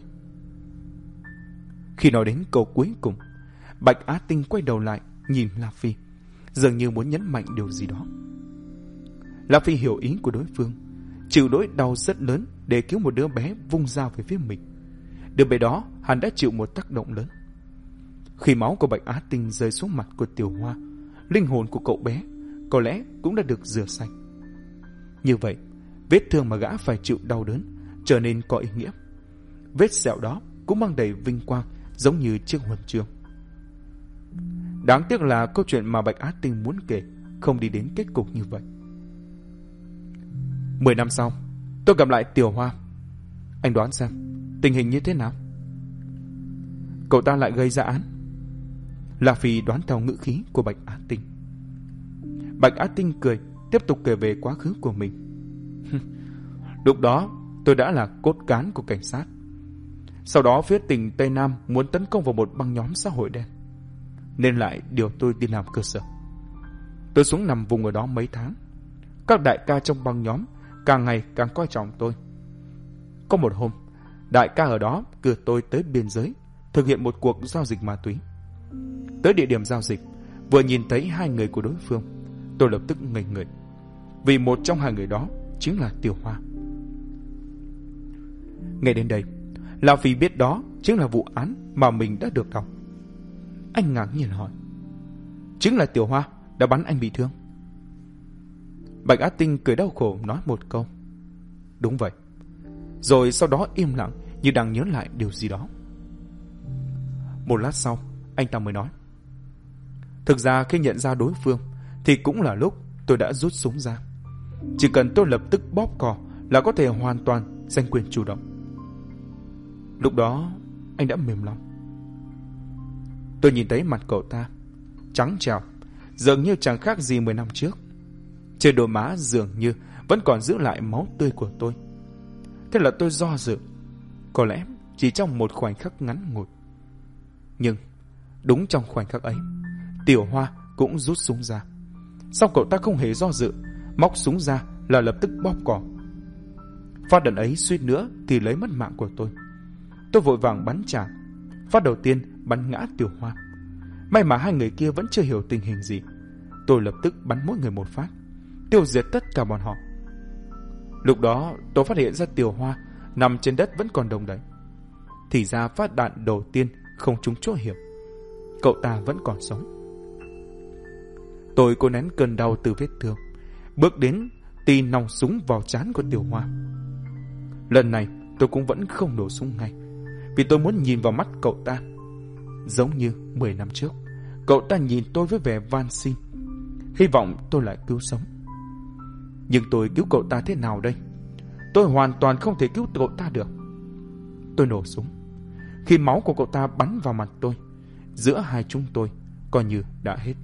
Khi nói đến câu cuối cùng, Bạch Á Tinh quay đầu lại nhìn La Phi, dường như muốn nhấn mạnh điều gì đó. La Phi hiểu ý của đối phương, chịu nỗi đau rất lớn để cứu một đứa bé vung dao về phía mình. Đứa bé đó hắn đã chịu một tác động lớn. Khi máu của Bạch Á Tinh rơi xuống mặt của Tiểu Hoa, linh hồn của cậu bé có lẽ cũng đã được rửa sạch. Như vậy, vết thương mà gã phải chịu đau đớn trở nên có ý nghĩa. Vết sẹo đó cũng mang đầy vinh quang, giống như chiếc huân chương. Đáng tiếc là câu chuyện mà Bạch Á Tinh muốn kể không đi đến kết cục như vậy. Mười năm sau, tôi gặp lại Tiểu Hoa. Anh đoán xem tình hình như thế nào? Cậu ta lại gây ra án. La Phi đoán theo ngữ khí của Bạch Á Tinh. Bạch Á Tinh cười, tiếp tục kể về quá khứ của mình. Lúc đó tôi đã là cốt cán của cảnh sát. Sau đó phía tỉnh Tây Nam muốn tấn công vào một băng nhóm xã hội đen, nên lại điều tôi đi làm cơ sở. Tôi xuống nằm vùng ở đó mấy tháng. Các đại ca trong băng nhóm càng ngày càng coi trọng tôi. Có một hôm, đại ca ở đó cử tôi tới biên giới thực hiện một cuộc giao dịch ma túy. Tới địa điểm giao dịch, vừa nhìn thấy hai người của đối phương, tôi lập tức ngây người, vì một trong hai người đó chính là Tiểu Hoa. Ngay đến đây, là vì biết đó chính là vụ án mà mình đã được đọc. Anh ngạc nhiên hỏi, chính là Tiểu Hoa đã bắn anh bị thương? Bạch Á Tinh cười đau khổ nói một câu, đúng vậy. Rồi sau đó im lặng như đang nhớ lại điều gì đó. Một lát sau, anh ta mới nói, thực ra khi nhận ra đối phương thì cũng là lúc tôi đã rút súng ra. Chỉ cần tôi lập tức bóp cò là có thể hoàn toàn giành quyền chủ động. Lúc đó anh đã mềm lòng. Tôi nhìn thấy mặt cậu ta trắng trẻo, dường như chẳng khác gì mười năm trước. Trên đôi má dường như vẫn còn giữ lại máu tươi của tôi. Thế là tôi do dự, có lẽ chỉ trong một khoảnh khắc ngắn ngủi. Nhưng đúng trong khoảnh khắc ấy, Tiểu Hoa cũng rút súng ra. Xong cậu ta không hề do dự, móc súng ra là lập tức bóp cò. Phát đạn ấy suýt nữa thì lấy mất mạng của tôi. Tôi vội vàng bắn trả. Phát đầu tiên bắn ngã Tiểu Hoa. May mà hai người kia vẫn chưa hiểu tình hình gì. Tôi lập tức bắn mỗi người một phát, tiêu diệt tất cả bọn họ. Lúc đó tôi phát hiện ra Tiểu Hoa nằm trên đất vẫn còn đồng đầy. Thì ra phát đạn đầu tiên không trúng chỗ hiểm. Cậu ta vẫn còn sống. Tôi cố nén cơn đau từ vết thương, bước đến tì nòng súng vào trán của Tiểu Hoa. Lần này tôi cũng vẫn không nổ súng ngay, vì tôi muốn nhìn vào mắt cậu ta. Giống như mười năm trước, cậu ta nhìn tôi với vẻ van xin, hy vọng tôi lại cứu sống. Nhưng tôi cứu cậu ta thế nào đây? Tôi hoàn toàn không thể cứu cậu ta được. Tôi nổ súng. Khi máu của cậu ta bắn vào mặt tôi, giữa hai chúng tôi coi như đã hết.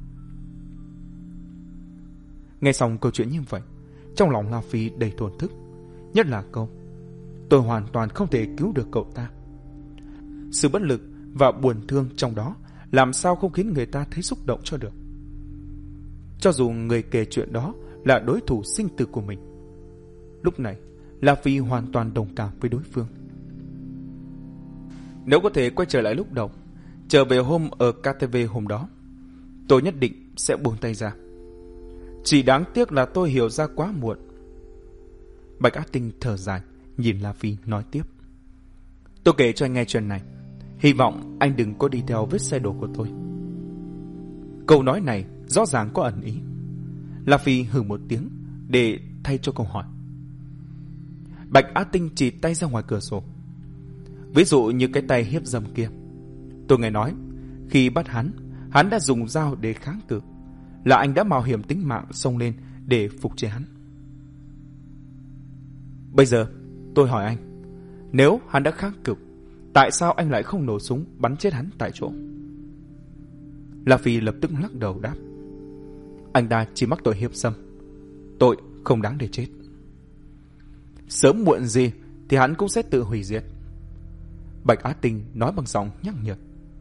Nghe xong câu chuyện như vậy, trong lòng La Phi đầy thổn thức, nhất là câu tôi hoàn toàn không thể cứu được cậu ta. Sự bất lực và buồn thương trong đó làm sao không khiến người ta thấy xúc động cho được. Cho dù người kể chuyện đó là đối thủ sinh tử của mình, lúc này La Phi hoàn toàn đồng cảm với đối phương. Nếu có thể quay trở lại lúc đầu, trở về hôm ở ca tê vê hôm đó, tôi nhất định sẽ buông tay ra. Chỉ đáng tiếc là tôi hiểu ra quá muộn. Bạch Á Tinh thở dài, nhìn La Phi nói tiếp. Tôi kể cho anh nghe chuyện này, hy vọng anh đừng có đi theo vết xe đổ của tôi. Câu nói này rõ ràng có ẩn ý. La Phi hừ một tiếng để thay cho câu hỏi. Bạch Á Tinh chỉ tay ra ngoài cửa sổ. Ví dụ như cái tay hiếp dâm kia, tôi nghe nói khi bắt hắn, hắn đã dùng dao để kháng cự, là anh đã mạo hiểm tính mạng xông lên để phục chế hắn. Bây giờ tôi hỏi anh, nếu hắn đã kháng cự, tại sao anh lại không nổ súng bắn chết hắn tại chỗ? La Phi lập tức lắc đầu đáp. Anh ta chỉ mắc tội hiếp dâm, tội không đáng để chết. Sớm muộn gì thì hắn cũng sẽ tự hủy diệt. Bạch Á Tinh nói bằng giọng nhắc nhở.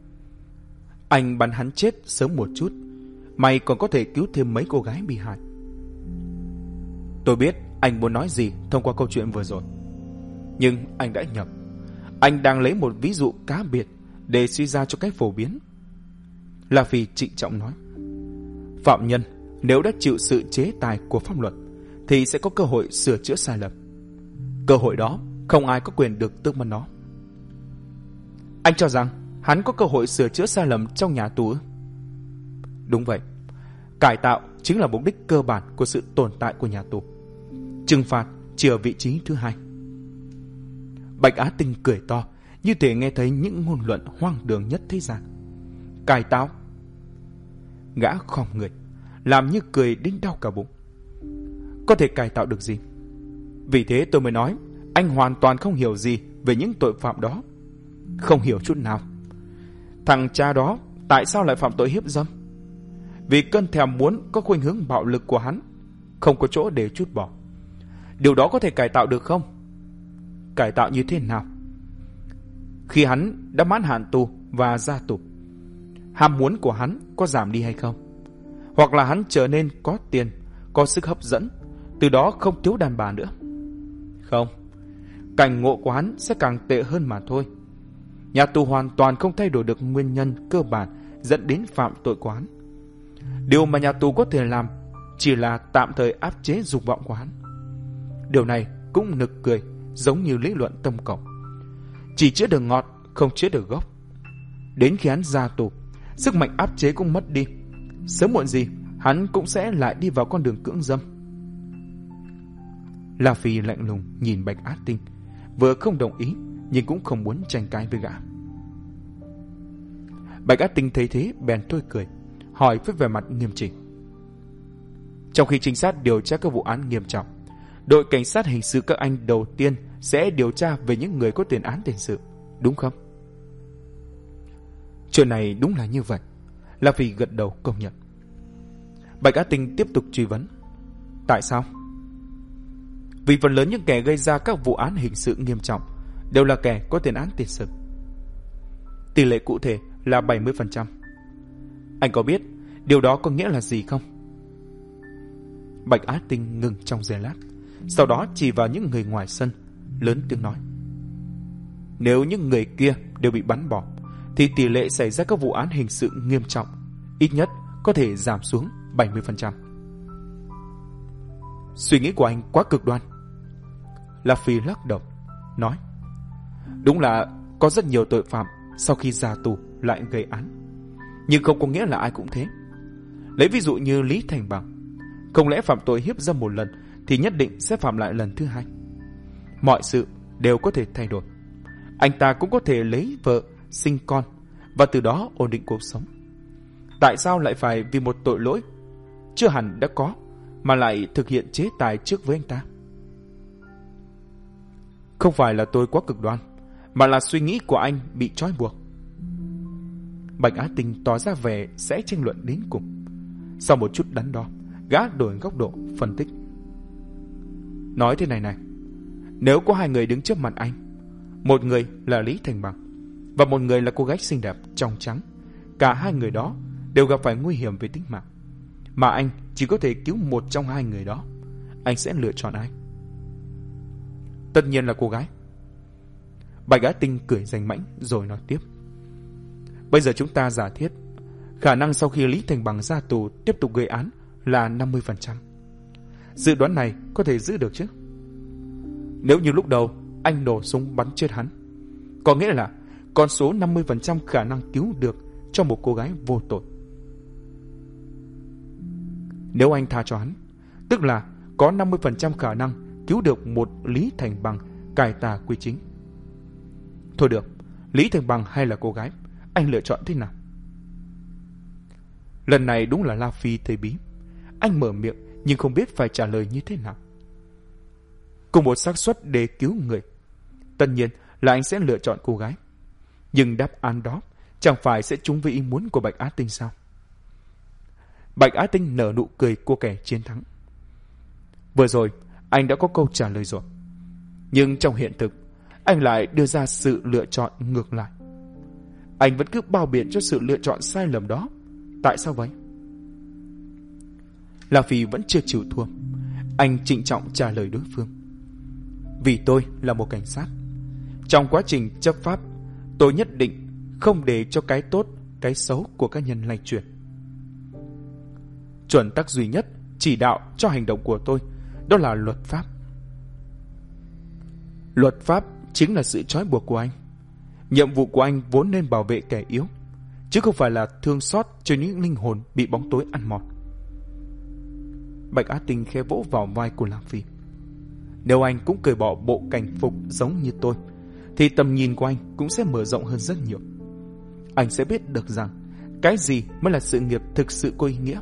Anh bắn hắn chết sớm một chút, mày còn có thể cứu thêm mấy cô gái bị hại. Tôi biết anh muốn nói gì thông qua câu chuyện vừa rồi, nhưng anh đã nhầm. Anh đang lấy một ví dụ cá biệt để suy ra cho cách phổ biến. La Phi trịnh trọng nói. Phạm nhân nếu đã chịu sự chế tài của pháp luật thì sẽ có cơ hội sửa chữa sai lầm. Cơ hội đó không ai có quyền được tước mất nó. Anh cho rằng hắn có cơ hội sửa chữa sai lầm trong nhà tù? Đúng vậy. Cải tạo chính là mục đích cơ bản của sự tồn tại của nhà tù. Trừng phạt chỉ ở vị trí thứ hai. Bạch Á Tinh cười to, như thể nghe thấy những ngôn luận hoang đường nhất thế gian. Cải tạo? Gã khom người, làm như cười đến đau cả bụng. Có thể cải tạo được gì? Vì thế tôi mới nói, anh hoàn toàn không hiểu gì về những tội phạm đó. Không hiểu chút nào. Thằng cha đó tại sao lại phạm tội hiếp dâm? Vì cơn thèm muốn có khuynh hướng bạo lực của hắn, không có chỗ để trút bỏ. Điều đó có thể cải tạo được không? Cải tạo như thế nào? Khi hắn đã mãn hạn tù và ra tù, ham muốn của hắn có giảm đi hay không? Hoặc là hắn trở nên có tiền, có sức hấp dẫn, từ đó không thiếu đàn bà nữa? Không. Cảnh ngộ của hắn sẽ càng tệ hơn mà thôi. Nhà tù hoàn toàn không thay đổi được nguyên nhân cơ bản dẫn đến phạm tội của hắn. Điều mà nhà tù có thể làm chỉ là tạm thời áp chế dục vọng của hắn. Điều này cũng nực cười, giống như lý luận tâm cộng. Chỉ chữa được ngọt, không chữa được gốc. Đến khi hắn ra tù, sức mạnh áp chế cũng mất đi. Sớm muộn gì hắn cũng sẽ lại đi vào con đường cưỡng dâm. La Phi lạnh lùng nhìn Bạch Á Tinh, vừa không đồng ý nhưng cũng không muốn tranh cãi với gã. Bạch Á Tinh thấy thế bèn thôi cười, hỏi với vẻ mặt nghiêm chỉnh. Trong khi trinh sát điều tra các vụ án nghiêm trọng, đội cảnh sát hình sự các anh đầu tiên sẽ điều tra về những người có tiền án tiền sự, đúng không? Chuyện này đúng là như vậy. La Phi gật đầu công nhận. Bạch Á Tinh tiếp tục truy vấn. Tại sao? Vì phần lớn những kẻ gây ra các vụ án hình sự nghiêm trọng đều là kẻ có tiền án tiền sự. Tỷ lệ cụ thể là bảy mươi phần trăm. Anh có biết điều đó có nghĩa là gì không? Bạch Á Tinh ngừng trong giây lát, sau đó chỉ vào những người ngoài sân, lớn tiếng nói. Nếu những người kia đều bị bắn bỏ, thì tỷ lệ xảy ra các vụ án hình sự nghiêm trọng ít nhất có thể giảm xuống bảy mươi phần trăm. Suy nghĩ của anh quá cực đoan. La Phi lắc đầu. nói: đúng là có rất nhiều tội phạm sau khi ra tù lại gây án, nhưng không có nghĩa là ai cũng thế. Lấy ví dụ như Lý Thành Bằng, không lẽ phạm tội hiếp dâm một lần thì nhất định sẽ phạm lại lần thứ hai? Mọi sự đều có thể thay đổi. Anh ta cũng có thể lấy vợ, sinh con và từ đó ổn định cuộc sống. Tại sao lại phải vì một tội lỗi chưa hẳn đã có mà lại thực hiện chế tài trước với anh ta? Không phải là tôi quá cực đoan, mà là suy nghĩ của anh bị trói buộc. Bạch Á Tinh tỏ ra vẻ sẽ tranh luận đến cùng. Sau một chút đắn đo, gã đổi góc độ phân tích. Nói thế này này, nếu có hai người đứng trước mặt anh, một người là Lý Thành Bằng và một người là cô gái xinh đẹp trong trắng, cả hai người đó đều gặp phải nguy hiểm về tính mạng, mà anh chỉ có thể cứu một trong hai người đó, anh sẽ lựa chọn ai? Tất nhiên là cô gái. Bạch Á Tinh cười danh mãnh rồi nói tiếp. Bây giờ chúng ta giả thiết khả năng sau khi Lý Thành Bằng ra tù tiếp tục gây án là năm mươi phần trăm. Dự đoán này có thể giữ được chứ? Nếu như lúc đầu anh nổ súng bắn chết hắn, có nghĩa là con số năm mươi phần trăm khả năng cứu được cho một cô gái vô tội. Nếu anh tha cho hắn, tức là có năm mươi phần trăm khả năng cứu được một Lý Thành Bằng cải tà quy chính. Thôi được, Lý Thành Bằng hay là cô gái, anh lựa chọn thế nào? Lần này đúng là La Phi thấy bí. Anh mở miệng nhưng không biết phải trả lời như thế nào. Cùng một xác suất để cứu người, tất nhiên là anh sẽ lựa chọn cô gái. Nhưng đáp án đó chẳng phải sẽ trúng với ý muốn của Bạch Á Tinh sao? Bạch Á Tinh nở nụ cười của kẻ chiến thắng. Vừa rồi anh đã có câu trả lời rồi, nhưng trong hiện thực anh lại đưa ra sự lựa chọn ngược lại. Anh vẫn cứ bao biện cho sự lựa chọn sai lầm đó. Tại sao vậy? La Phi vẫn chưa chịu thua. Anh trịnh trọng trả lời đối phương. Vì tôi là một cảnh sát, trong quá trình chấp pháp, tôi nhất định không để cho cái tốt, cái xấu của các nhân lay chuyển. Chuẩn tắc duy nhất chỉ đạo cho hành động của tôi đó là luật pháp. Luật pháp chính là sự trói buộc của anh. Nhiệm vụ của anh vốn nên bảo vệ kẻ yếu, chứ không phải là thương xót cho những linh hồn bị bóng tối ăn mòn. Bạch Á Tinh khẽ vỗ vào vai của La Phi. Nếu anh cũng cởi bỏ bộ cảnh phục giống như tôi, thì tầm nhìn của anh cũng sẽ mở rộng hơn rất nhiều. Anh sẽ biết được rằng cái gì mới là sự nghiệp thực sự có ý nghĩa.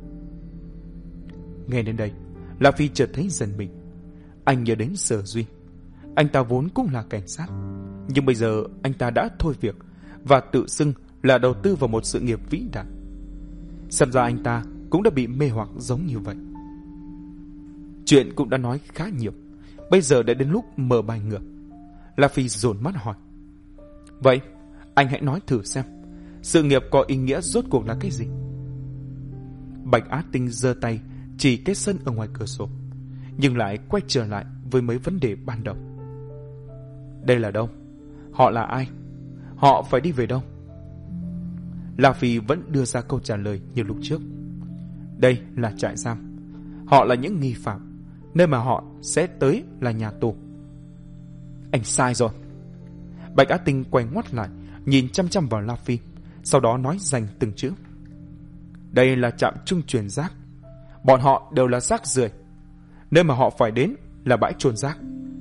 Nghe đến đây, La Phi chợt thấy giận mình. Anh nhớ đến Sở Duy. Anh ta vốn cũng là cảnh sát, nhưng bây giờ anh ta đã thôi việc và tự xưng là đầu tư vào một sự nghiệp vĩ đại. Xem ra anh ta cũng đã bị mê hoặc giống như vậy. Chuyện cũng đã nói khá nhiều, bây giờ đã đến lúc mở bài ngược. La Phi dồn mắt hỏi. Vậy anh hãy nói thử xem, sự nghiệp có ý nghĩa rốt cuộc là cái gì? Bạch Á Tinh giơ tay chỉ cái sân ở ngoài cửa sổ, nhưng lại quay trở lại với mấy vấn đề ban đầu. Đây là đâu? Họ là ai? Họ phải đi về đâu? La Phi vẫn đưa ra câu trả lời như lúc trước. Đây là trại giam. Họ là những nghi phạm. Nơi mà họ sẽ tới là nhà tù. Anh sai rồi. Bạch Á Tinh quay ngoắt lại, nhìn chăm chăm vào La Phi, sau đó nói dành từng chữ. Đây là trạm trung chuyển rác. Bọn họ đều là rác rưởi. Nơi mà họ phải đến là bãi chôn rác.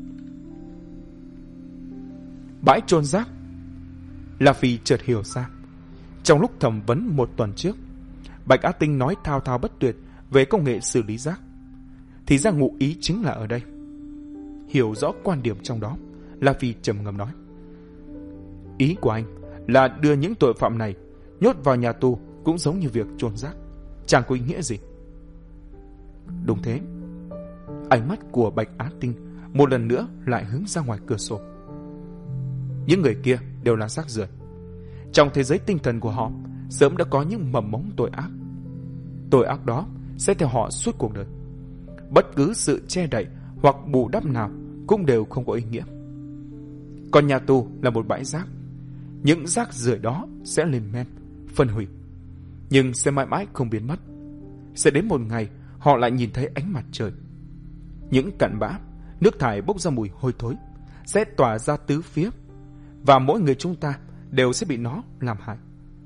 Bãi chôn rác? La Phi chợt hiểu ra. Trong lúc thẩm vấn một tuần trước, Bạch Á Tinh nói thao thao bất tuyệt về công nghệ xử lý rác. Thì ra ngụ ý chính là ở đây. Hiểu rõ quan điểm trong đó, La Phi trầm ngâm nói. Ý của anh là đưa những tội phạm này nhốt vào nhà tù cũng giống như việc chôn rác, chẳng có ý nghĩa gì. Đúng thế. Ánh mắt của Bạch Á Tinh một lần nữa lại hướng ra ngoài cửa sổ. Những người kia đều là rác rưởi. Trong thế giới tinh thần của họ sớm đã có những mầm mống tội ác. Tội ác đó sẽ theo họ suốt cuộc đời. Bất cứ sự che đậy hoặc bù đắp nào cũng đều không có ý nghĩa. Còn nhà tù là một bãi rác. Những rác rưởi đó sẽ lên men, phân hủy, nhưng sẽ mãi mãi không biến mất. Sẽ đến một ngày họ lại nhìn thấy ánh mặt trời. Những cặn bã, nước thải bốc ra mùi hôi thối, sẽ tỏa ra tứ phía, và mỗi người chúng ta đều sẽ bị nó làm hại.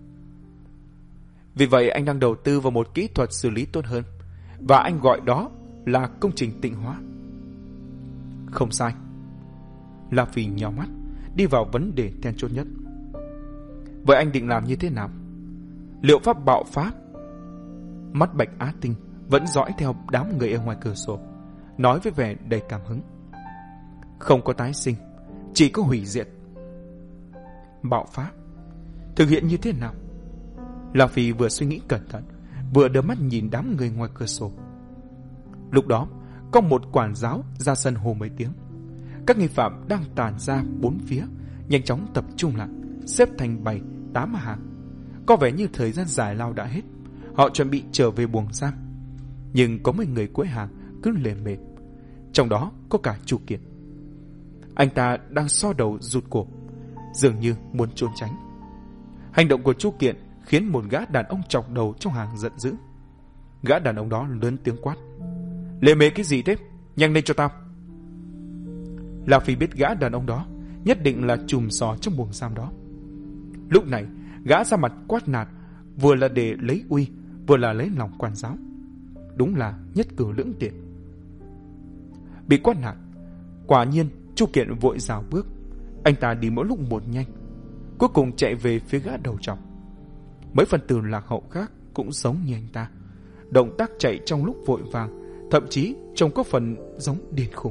Vì vậy anh đang đầu tư vào một kỹ thuật xử lý tốt hơn, và anh gọi đó là công trình tịnh hóa. Không sai. La Phi nhíu mắt, đi vào vấn đề then chốt nhất. Vậy anh định làm như thế nào? Liệu pháp bạo phát? Mắt Bạch Á Tinh vẫn dõi theo đám người ở ngoài cửa sổ, nói với vẻ đầy cảm hứng. Không có tái sinh, chỉ có hủy diệt. Bạo phát? Thực hiện như thế nào? La Phi vừa suy nghĩ cẩn thận, vừa đưa mắt nhìn đám người ngoài cửa sổ. Lúc đó, có một quản giáo ra sân hô mấy tiếng. Các nghi phạm đang tản ra bốn phía, nhanh chóng tập trung lại, xếp thành bảy, tám hàng. Có vẻ như thời gian giải lao đã hết, họ chuẩn bị trở về buồng giam. Nhưng có mấy người cuối hàng cứ lề mề. Trong đó có cả Chu Kiệt. Anh ta đang so đầu rụt cổ, dường như muốn trốn tránh. Hành động của Chu Kiệt khiến một gã đàn ông chọc đầu trong hàng giận dữ. Gã đàn ông đó lớn tiếng quát: Lề mề cái gì thế? Nhanh lên cho tao! La Phi biết gã đàn ông đó nhất định là chùm sò trong buồng giam đó. Lúc này gã ra mặt quát nạt, vừa là để lấy uy, vừa là lấy lòng quản giáo. Đúng là nhất cử lưỡng tiện. Bị quát nạt, quả nhiên Chu Kiệt vội rào bước. Anh ta đi mỗi lúc một nhanh, cuối cùng chạy về phía gã đầu trọc. Mấy phần tử lạc hậu khác cũng giống như anh ta, động tác chạy trong lúc vội vàng, thậm chí trông có phần giống điên khùng.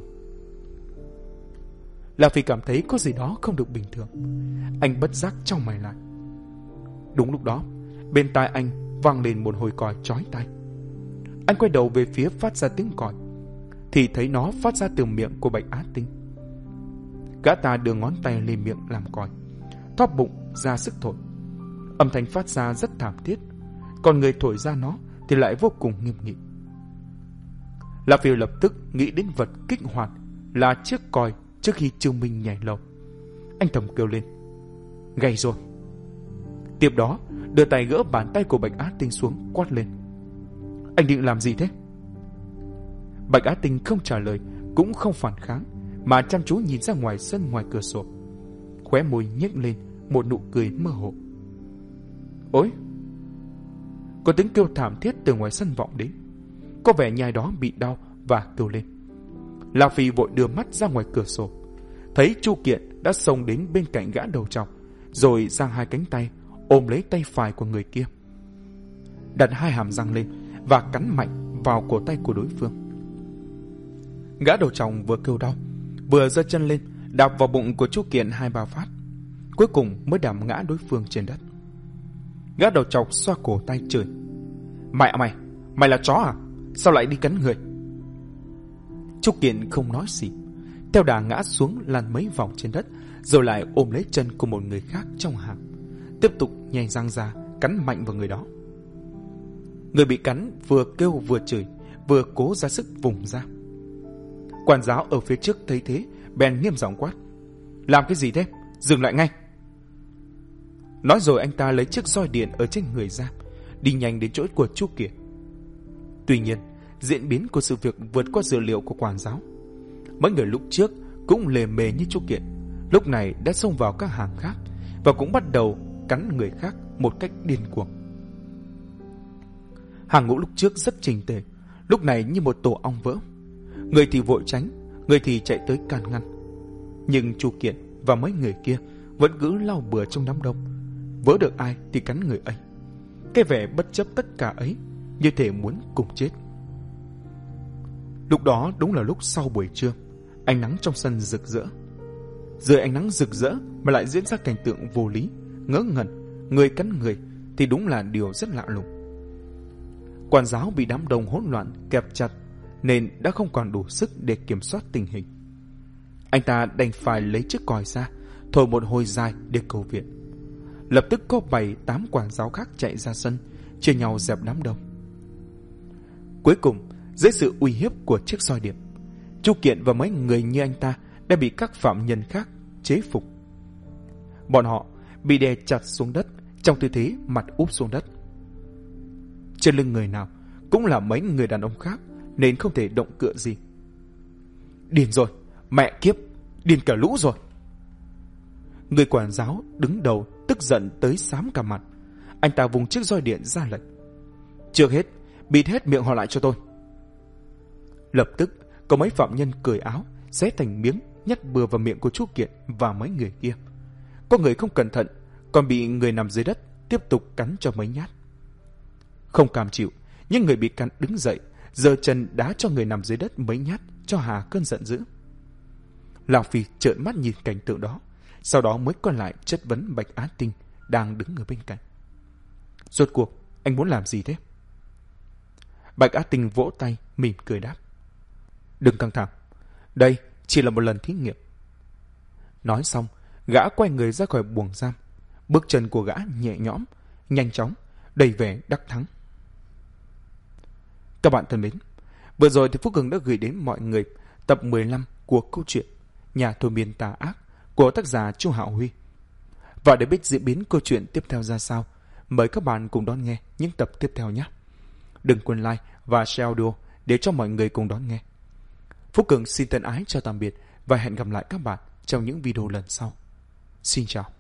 La Phi cảm thấy có gì đó không được bình thường. Anh bất giác chau mày lại. Đúng lúc đó, bên tai anh vang lên một hồi còi chói tai. Anh quay đầu về phía phát ra tiếng còi, thì thấy nó phát ra từ miệng của Bạch Á Tinh. Gã ta đưa ngón tay lên miệng làm còi, thóp bụng ra sức thổi. Âm thanh phát ra rất thảm thiết, còn người thổi ra nó thì lại vô cùng nghiêm nghị. La Phi lập tức nghĩ đến vật kích hoạt là chiếc còi trước khi Trương Minh nhảy lầu. Anh thầm kêu lên: Gay rồi! Tiếp đó đưa tay gỡ bàn tay của Bạch Á Tinh xuống, quát lên: Anh định làm gì thế? Bạch Á Tinh không trả lời, cũng không phản kháng, mà chăm chú nhìn ra ngoài sân ngoài cửa sổ, khóe môi nhếch lên một nụ cười mơ hồ. Ôi! Có tiếng kêu thảm thiết từ ngoài sân vọng đến. Có vẻ nhai đó bị đau và kêu lên. La Phi vội đưa mắt ra ngoài cửa sổ, thấy Chu Kiện đã xông đến bên cạnh gã đầu trọc, rồi giang hai cánh tay ôm lấy tay phải của người kia, đặt hai hàm răng lên và cắn mạnh vào cổ tay của đối phương. Gã đầu trọc vừa kêu đau, vừa giơ chân lên đạp vào bụng của Chu Kiện hai ba phát, cuối cùng mới đạp ngã đối phương trên đất. Gã đầu trọc xoa cổ tay chửi: Mẹ mày, mày là chó à? Sao lại đi cắn người? Chu Kiện không nói gì, theo đà ngã xuống lăn mấy vòng trên đất, rồi lại ôm lấy chân của một người khác trong hàng, tiếp tục nhai răng ra cắn mạnh vào người đó. Người bị cắn vừa kêu vừa chửi, vừa cố ra sức vùng ra. Quản giáo ở phía trước thấy thế bèn nghiêm giọng quát: Làm cái gì thế? Dừng lại ngay! Nói rồi anh ta lấy chiếc roi điện ở trên người ra, đi nhanh đến chỗ của Chu Kiệt. Tuy nhiên, diễn biến của sự việc vượt qua dự liệu của quản giáo. Mấy người lúc trước cũng lề mề như Chu Kiệt, lúc này đã xông vào các hàng khác và cũng bắt đầu cắn người khác một cách điên cuồng. Hàng ngũ lúc trước rất chỉnh tề, lúc này như một tổ ong vỡ. Người thì vội tránh, người thì chạy tới can ngăn. Nhưng Chu Kiệt và mấy người kia vẫn cứ lao bừa trong đám đông, vỡ được ai thì cắn người ấy. Cái vẻ bất chấp tất cả ấy, như thể muốn cùng chết. Lúc đó đúng là lúc sau buổi trưa, ánh nắng trong sân rực rỡ. Dưới ánh nắng rực rỡ mà lại diễn ra cảnh tượng vô lý, ngớ ngẩn, người cắn người thì đúng là điều rất lạ lùng. Quản giáo bị đám đông hỗn loạn kẹp chặt nên đã không còn đủ sức để kiểm soát tình hình. Anh ta đành phải lấy chiếc còi ra, thổi một hồi dài để cầu viện. Lập tức có bảy tám quản giáo khác chạy ra sân, chia nhau dẹp đám đông. Cuối cùng, dưới sự uy hiếp của chiếc roi điện, Chu Kiện và mấy người như anh ta đã bị các phạm nhân khác chế phục. Bọn họ bị đè chặt xuống đất trong tư thế mặt úp xuống đất. Trên lưng người nào cũng là mấy người đàn ông khác nên không thể động cựa gì. Điên rồi, mẹ kiếp, Điên cả lũ rồi. Người quản giáo đứng đầu tức giận tới xám cả mặt. Anh ta vùng chiếc roi điện ra lệnh. Trước hết, bịt hết miệng họ lại cho tôi. Lập tức, có mấy phạm nhân cởi áo, xé thành miếng, nhét bừa vào miệng của chú Kiện và mấy người kia. Có người không cẩn thận, còn bị người nằm dưới đất tiếp tục cắn cho mấy nhát. Không cam chịu, những người bị cắn đứng dậy, giơ chân đá cho người nằm dưới đất mấy nhát cho hà cơn giận dữ. Lão Phi trợn mắt nhìn cảnh tượng đó, sau đó mới quay lại chất vấn Bạch Á Tinh đang đứng ở bên cạnh. Rốt cuộc, anh muốn làm gì thế? Bạch Á Tinh vỗ tay, mỉm cười đáp. Đừng căng thẳng, đây chỉ là một lần thí nghiệm. Nói xong, gã quay người ra khỏi buồng giam. Bước chân của gã nhẹ nhõm, nhanh chóng, đầy vẻ đắc thắng. Các bạn thân mến, vừa rồi thì Phúc Cường đã gửi đến mọi người tập mười lăm của câu chuyện Nhà thôi miên tà ác của tác giả Chu Hạo Huy. Và để biết diễn biến câu chuyện tiếp theo ra sao, mời các bạn cùng đón nghe những tập tiếp theo nhé. Đừng quên like và share audio để cho mọi người cùng đón nghe. Phúc Cường xin thân ái chào tạm biệt và hẹn gặp lại các bạn trong những video lần sau. Xin chào.